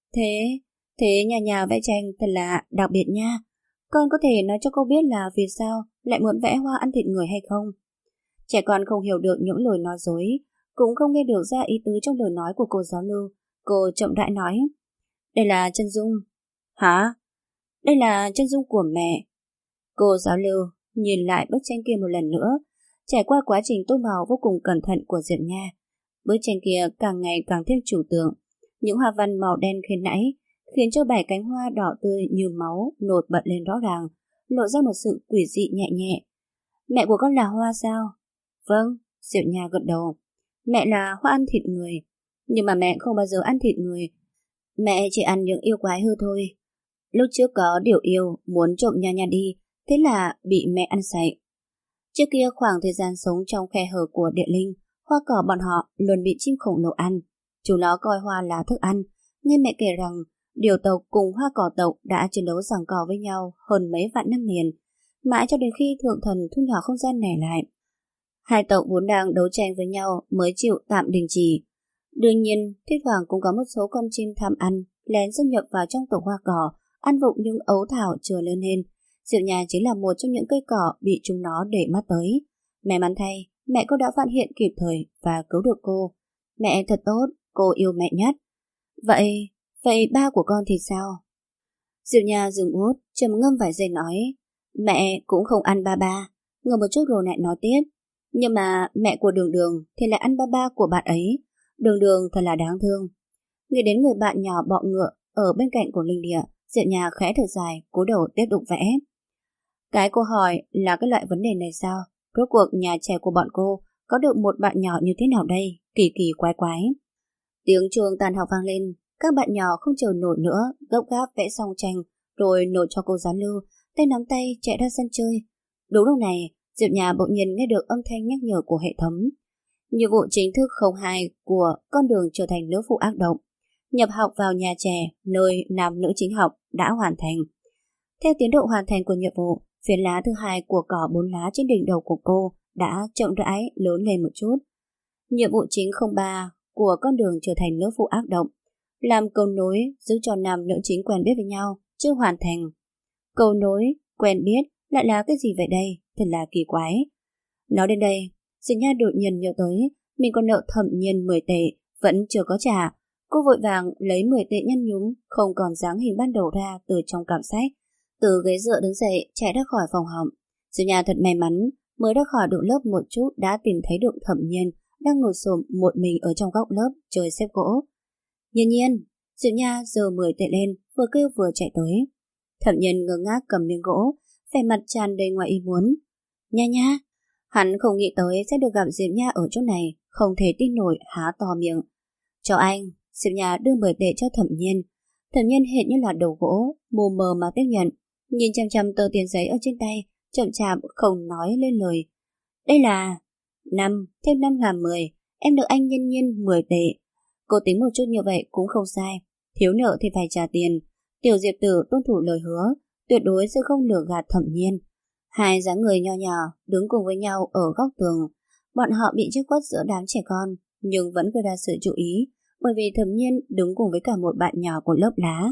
Thế nhà nhà vẽ tranh thật là đặc biệt nha. Con có thể nói cho cô biết là vì sao lại muốn vẽ hoa ăn thịt người hay không? Trẻ con không hiểu được những lời nói dối, cũng không nghe được ra ý tứ trong lời nói của cô giáo Lưu. Cô chậm rãi nói, đây là chân dung. Hả? Đây là chân dung của mẹ. Cô giáo Lưu nhìn lại bức tranh kia một lần nữa, trải qua quá trình tô màu vô cùng cẩn thận của Diệp Nha. Bức tranh kia càng ngày càng thêm trừu tượng, những hoa văn màu đen khi nãy khiến cho 7 cánh hoa đỏ tươi như máu nổi bật lên rõ ràng, lộ ra một sự quỷ dị nhẹ nhẹ. Mẹ của con là hoa sao? Vâng, Diệu Nha gật đầu. Mẹ là hoa ăn thịt người, nhưng mà mẹ không bao giờ ăn thịt người. Mẹ chỉ ăn những yêu quái hư thôi. Lúc trước có điều yêu muốn trộm Nha Nha đi, thế là bị mẹ ăn sạch. Trước kia khoảng thời gian sống trong khe hở của địa linh, hoa cỏ bọn họ luôn bị chim khổng lồ ăn. Chúng nó coi hoa là thức ăn. Nghe mẹ kể rằng điều tộc cùng hoa cỏ tộc đã chiến đấu giằng co với nhau hơn mấy vạn năm liền, mãi cho đến khi thượng thần thu nhỏ không gian này lại. Hai tộc vốn đang đấu tranh với nhau mới chịu tạm đình chỉ. Đương nhiên, thi thoảng cũng có một số con chim tham ăn lén xâm nhập vào trong tổ hoa cỏ, ăn vụng những ấu thảo chưa lớn lên. Diệu Nha chính là một trong những cây cỏ bị chúng nó để mắt tới. May mắn thay, mẹ cô đã phát hiện kịp thời và cứu được cô. Mẹ thật tốt, cô yêu mẹ nhất. Vậy ba của con thì sao? Diệu Nha dừng út, trầm ngâm vài giây nói, mẹ cũng không ăn ba. Ngồi một chút rồi lại nói tiếp, nhưng mà mẹ của Đường Đường thì lại ăn ba của bạn ấy. Đường Đường thật là đáng thương. Nghĩ đến người bạn nhỏ bọ ngựa ở bên cạnh của Linh Địa, Diệu Nha khẽ thở dài, cúi đầu tiếp tục vẽ. Cái cô hỏi là cái loại vấn đề này sao? rốt cuộc nhà trẻ của bọn cô có được một bạn nhỏ như thế nào đây, kỳ kỳ quái quái. Tiếng chuông tan học vang lên, các bạn nhỏ không chờ nổi nữa, gấp gáp vẽ xong tranh, rồi nộp cho cô giáo Lưu, tay nắm tay chạy ra sân chơi. Đúng lúc này, Diệp Nhà bỗng nhiên nghe được âm thanh nhắc nhở của hệ thống. Nhiệm vụ chính thức 02 của con đường trở thành nữ phụ ác động. Nhập học vào nhà trẻ, nơi nam nữ chính học đã hoàn thành. Theo tiến độ hoàn thành của nhiệm vụ, phiến lá thứ hai của cỏ 4 lá trên đỉnh đầu của cô đã chậm rãi lớn lên một chút. Nhiệm vụ chính 03 của con đường trở thành nữ phụ ác động, làm cầu nối giữ cho nam nữ chính quen biết với nhau, chưa hoàn thành. Cầu nối, quen biết lại là cái gì vậy đây? Thật là kỳ quái. Nói đến đây, Diệp Nha đột nhiên nhớ tới mình còn nợ Thẩm Nhiên 10 tệ, vẫn chưa có trả. Cô vội vàng lấy 10 tệ nhân nhúng, không còn dáng hình ban đầu ra từ trong cặp sách. Từ ghế dựa đứng dậy, chạy ra khỏi phòng học. Diệp Nha thật may mắn, mới ra khỏi được lớp một chút đã tìm thấy được Thẩm Nhiên đang ngồi xổm một mình ở trong góc lớp chơi xếp gỗ. Nhiên Nhiên, Diệp Nha giơ 10 tệ lên, vừa kêu vừa chạy tới. Thẩm Nhiên ngơ ngác cầm miếng gỗ, vẻ mặt tràn đầy ngoài ý muốn. Nha nha, hắn không nghĩ tới sẽ được gặp Diệp Nha ở chỗ này, không thể tin nổi, há to miệng. Cho anh, Diệp Nha đưa 10 tệ cho Thẩm Nhiên. Thẩm Nhiên hệt như là đầu gỗ, mù mờ mà tiếp nhận, nhìn chăm chăm tờ tiền giấy ở trên tay, chậm chạp không nói lên lời. Đây là 5, thêm 5 là 10, em được anh Nhiên Nhiên 10 tệ. Cô tính một chút như vậy cũng không sai, thiếu nợ thì phải trả tiền. Tiểu Diệp Tử tuân thủ lời hứa, tuyệt đối sẽ không lừa gạt Thẩm Nhiên. Hai dáng người nho nhỏ đứng cùng với nhau ở góc tường. Bọn họ bị che khuất giữa đám trẻ con, nhưng vẫn gây ra sự chú ý, bởi vì Thẩm Nhiên đứng cùng với cả một bạn nhỏ của lớp lá.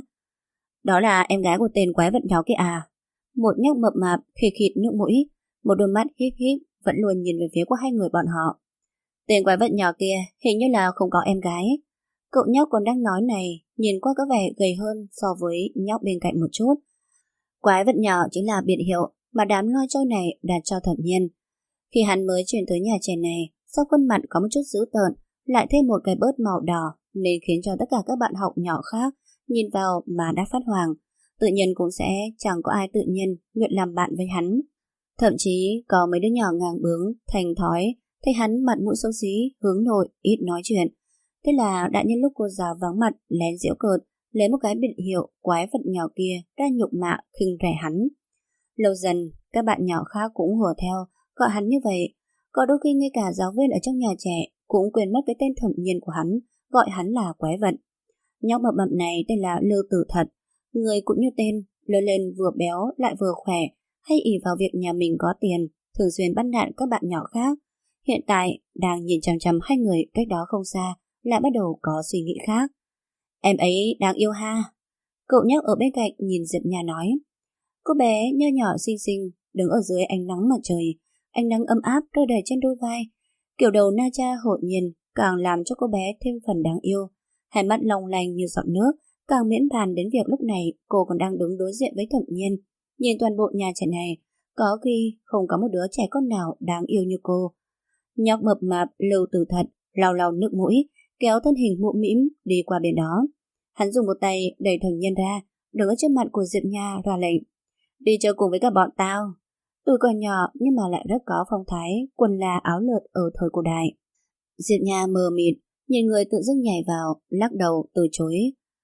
Đó là em gái của tên quái vật nhỏ kia à? Một nhóc mập mạp khịt khịt nước mũi, một đôi mắt híp híp vẫn luôn nhìn về phía của hai người bọn họ. Tên quái vật nhỏ kia hình như là không có em gái. Cậu nhóc còn đang nói này, nhìn qua có vẻ gầy hơn so với nhóc bên cạnh một chút. Quái vật nhỏ chính là biệt hiệu mà đám loi trôi này đặt cho Thẩm Nhiên. Khi hắn mới chuyển tới nhà trẻ này, sau khuôn mặt có một chút dữ tợn, lại thêm một cái bớt màu đỏ, nên khiến cho tất cả các bạn học nhỏ khác nhìn vào mà đã phát hoảng. Tự nhiên cũng sẽ chẳng có ai tự nhiên nguyện làm bạn với hắn. Thậm chí có mấy đứa nhỏ ngang bướng, thành thói, thấy hắn mặt mũi xấu xí, hướng nội, ít nói chuyện. Thế là đã nhân lúc cô giáo vắng mặt, lén giễu cợt, lấy một cái biệt hiệu quái vật nhỏ kia ra nhục mạ khinh rẻ hắn. Lâu dần, các bạn nhỏ khác cũng hùa theo, gọi hắn như vậy. Có đôi khi ngay cả giáo viên ở trong nhà trẻ cũng quên mất cái tên Thẩm Nhiên của hắn, gọi hắn là quái vật. Nhóc mập mập này tên là Lưu Tử Thật, người cũng như tên, lớn lên vừa béo lại vừa khỏe, hay ỷ vào việc nhà mình có tiền, thường xuyên bắt nạt các bạn nhỏ khác. Hiện tại đang nhìn chằm chằm hai người cách đó không xa, lại bắt đầu có suy nghĩ khác. Em ấy đáng yêu ha. Cậu nhóc ở bên cạnh nhìn Diệp Nha nói. Cô bé nho nhỏ xinh xinh đứng ở dưới ánh nắng mặt trời, ánh nắng ấm áp rơi đầy trên đôi vai. Kiểu đầu na cha hồn nhiên càng làm cho cô bé thêm phần đáng yêu. Hai mắt long lanh như giọt nước, càng miễn bàn đến việc lúc này cô còn đang đứng đối diện với Thẩm Nhiên. Nhìn toàn bộ nhà trẻ này, có khi không có một đứa trẻ con nào đáng yêu như cô. Nhóc mập mạp Lưu Tử Thật lau lau nước mũi, kéo thân hình mụm mĩm đi qua bên đó. Hắn dùng một tay đẩy Thẩm Nhiên ra, đứng ở trước mặt của Diệp Nha ra lệnh. Đi chơi cùng với cả bọn tao. Tuổi còn nhỏ nhưng mà lại rất có phong thái, quần là áo lượt ở thời cổ đại. Diệp Nha mờ mịt, nhìn người tự dưng nhảy vào, lắc đầu từ chối.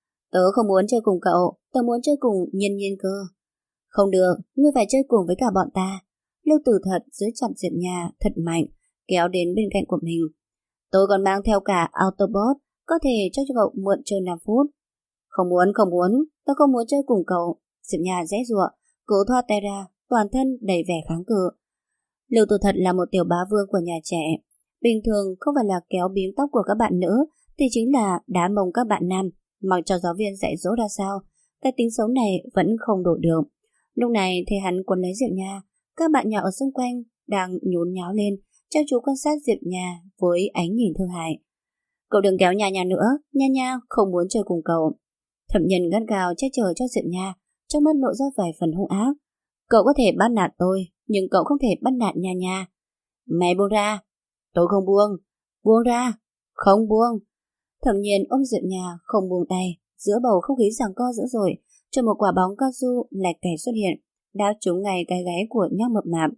Tớ không muốn chơi cùng cậu, tớ muốn chơi cùng Nhiên Nhiên cơ. Không được, ngươi phải chơi cùng với cả bọn ta. Lưu Tử Thật giữ chặt Diệp Nha thật mạnh, kéo đến bên cạnh của mình. Tôi còn mang theo cả Autobot, có thể cho cậu mượn chơi 5 phút. Không muốn, tớ không muốn chơi cùng cậu. Diệp Nha giãy giụa, cố thoát tay ra, toàn thân đầy vẻ kháng cự. Lưu Tử Thật là một tiểu bá vương của nhà trẻ. Bình thường không phải là kéo bím tóc của các bạn nữ, thì chính là đá mông các bạn nam, mặc cho giáo viên dạy dỗ ra sao. Cái tính xấu này vẫn không đổi được. Lúc này thì hắn quấn lấy Diệp Nha. Các bạn nhỏ ở xung quanh đang nhốn nháo lên, chăm chú quan sát Diệp Nha với ánh nhìn thương hại. Cậu đừng kéo Nha Nha nữa, Nha Nha không muốn chơi cùng cậu. Thẩm Nhân gắt gao che chở cho Diệp Nha, trong mắt lộ ra vài phần hung ác. Cậu có thể bắt nạt tôi, nhưng cậu không thể bắt nạt Nha Nha. Mày buông ra. Tôi không buông. Buông ra. Không buông. Thẩm Nhiên ôm Diệp Nha không buông tay, giữa bầu không khí giằng co dữ dội, cho một quả bóng cao su lạch cạch xuất hiện, đá trúng ngay cái gáy của nhóc mập mạp.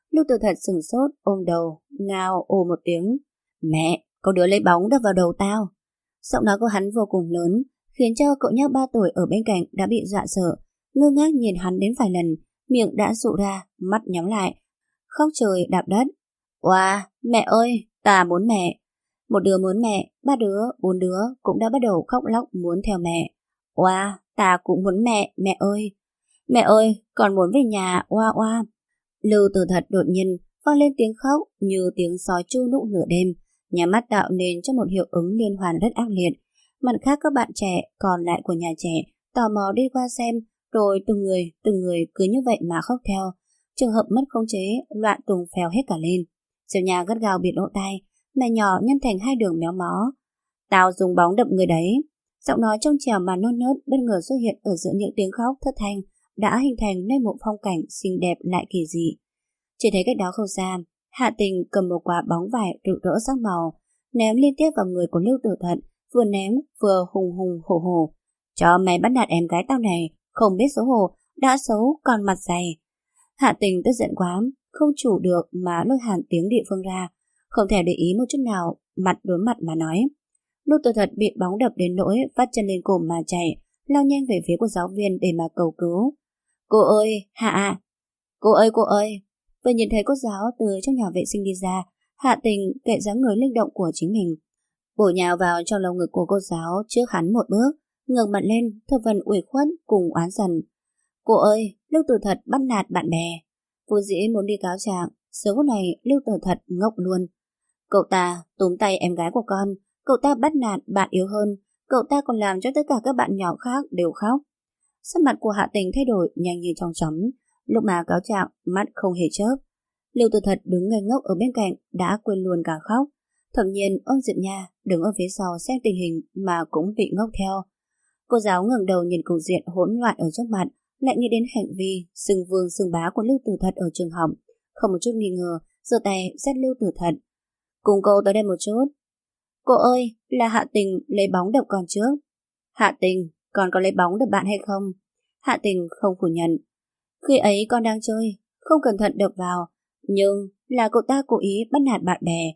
Lưu Tử Thật sửng sốt, ôm đầu, ngao ồ một tiếng. Mẹ, có đứa lấy bóng đập vào đầu tao. Giọng nói của hắn vô cùng lớn, khiến cho cậu nhóc 3 tuổi ở bên cạnh đã bị dọa sợ, ngơ ngác nhìn hắn đến vài lần, miệng đã sụ ra, mắt nhắm lại, khóc trời đạp đất. Wow, mẹ ơi, ta muốn mẹ. Một đứa muốn mẹ, 3 đứa, 4 đứa cũng đã bắt đầu khóc lóc muốn theo mẹ. Wow, ta cũng muốn mẹ, mẹ ơi. Mẹ ơi, còn muốn về nhà, oa oa. Lưu Tử Thật đột nhiên vang lên tiếng khóc như tiếng sói chu nụ nửa đêm, nhà mắt tạo nên cho một hiệu ứng liên hoàn rất ác liệt. Mặt khác các bạn trẻ còn lại của nhà trẻ tò mò đi qua xem, rồi từng người cứ như vậy mà khóc theo. Trường hợp mất khống chế, loạn tùng phèo hết cả lên. Diệu Nha gắt gao bịt lỗ tai, mày nhỏ nhân thành 2 đường méo mó. Tao dùng bóng đập người đấy. Giọng nói trong trẻo mà non nớt bất ngờ xuất hiện ở giữa những tiếng khóc thất thanh, đã hình thành nên một phong cảnh xinh đẹp lại kỳ dị. Chỉ thấy cách đó không xa, Hạ Tình cầm một quả bóng vải rực rỡ sắc màu, ném liên tiếp vào người của Lưu Tử Thật, vừa ném vừa hùng hùng hổ hổ. Cho mày bắt nạt em gái tao này, không biết xấu hổ, đã xấu còn mặt dày. Hạ Tình tức giận quá, không chủ được mà lôi hẳn tiếng địa phương ra, không thể để ý một chút nào, mặt đối mặt mà nói. Lưu Tử Thật bị bóng đập đến nỗi vắt chân lên cổ mà chạy, lao nhanh về phía của giáo viên để mà cầu cứu. Cô ơi, Hạ! Cô ơi, cô ơi! Vừa nhìn thấy cô giáo từ trong nhà vệ sinh đi ra, Hạ Tình kệ dáng người linh động của chính mình, bổ nhào vào trong lồng ngực của cô giáo trước hắn một bước, ngẩng mặt lên, thập phần ủy khuất cùng oán giận. Cô ơi, Lưu Tử Thật bắt nạt bạn bè. Vô dĩ muốn đi cáo trạng, giờ phút này Lưu Tử Thật ngốc luôn. Cậu ta túm tay em gái của con, cậu ta bắt nạt bạn yếu hơn, cậu ta còn làm cho tất cả các bạn nhỏ khác đều khóc. Sắc mặt của Hạ Tình thay đổi nhanh như trong chóng, lúc mà cáo trạng mắt không hề chớp. Lưu Tử Thật đứng ngây ngốc ở bên cạnh đã quên luôn cả khóc. Thẩm Nhiên ôm Diệp Nha đứng ở phía sau xem tình hình mà cũng bị ngốc theo. Cô giáo ngẩng đầu nhìn cục diện hỗn loạn ở trước mặt, lại nghĩ đến hành vi xưng vương xưng bá của Lưu Tử Thật ở trường học, không một chút nghi ngờ, giơ tay xét Lưu Tử Thật. Cùng cô tới đây một chút. Cô ơi, là Hạ Tình lấy bóng đập con trước. Hạ Tình, con có lấy bóng đập bạn hay không? Hạ Tình không phủ nhận. Khi ấy con đang chơi, không cẩn thận đập vào, nhưng là cậu ta cố ý bắt nạt bạn bè,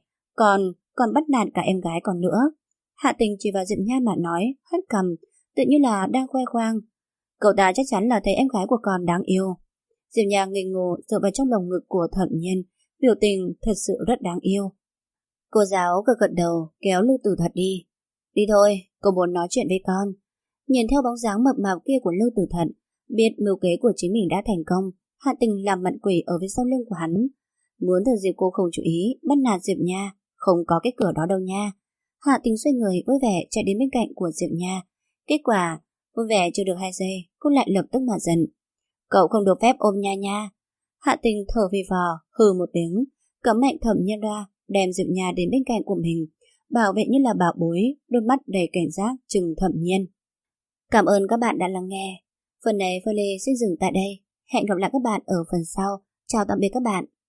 còn bắt nạt cả em gái còn nữa. Hạ Tình chỉ vào Diệp Nha mà nói, hất cằm, tự như là đang khoe khoang. Cậu ta chắc chắn là thấy em gái của con đáng yêu. Diệp Nha ngây ngô dựa vào trong lồng ngực của Thẩm Nhiên, biểu tình thật sự rất đáng yêu. Cô giáo gật gật đầu kéo Lưu Tử Thật đi. Đi thôi, cô muốn nói chuyện với con. Nhìn theo bóng dáng mập mạp kia của Lưu Tử Thật, biết mưu kế của chính mình đã thành công, Hạ Tình làm mặn quỷ ở phía sau lưng của hắn. Muốn thừa dịp cô không chú ý bắt nạt Diệp Nha, không có cái cửa đó đâu nha. Hạ Tình xoay người vui vẻ chạy đến bên cạnh của Diệp Nha. Kết quả vui vẻ chưa được 2 giây, cô lại lập tức mà giận. Cậu không được phép ôm Nha nha. Hạ Tình thở phì phò, hừ một tiếng, cắm mạnh Thẩm Nhiên ra, đem Diệp Nha đến bên cạnh của mình, bảo vệ như là bảo bối, đôi mắt đầy cảnh giác trừng Thẩm Nhiên. Cảm ơn các bạn đã lắng nghe. Phần này Phơi Lê xin dừng tại đây. Hẹn gặp lại các bạn ở phần sau. Chào tạm biệt các bạn.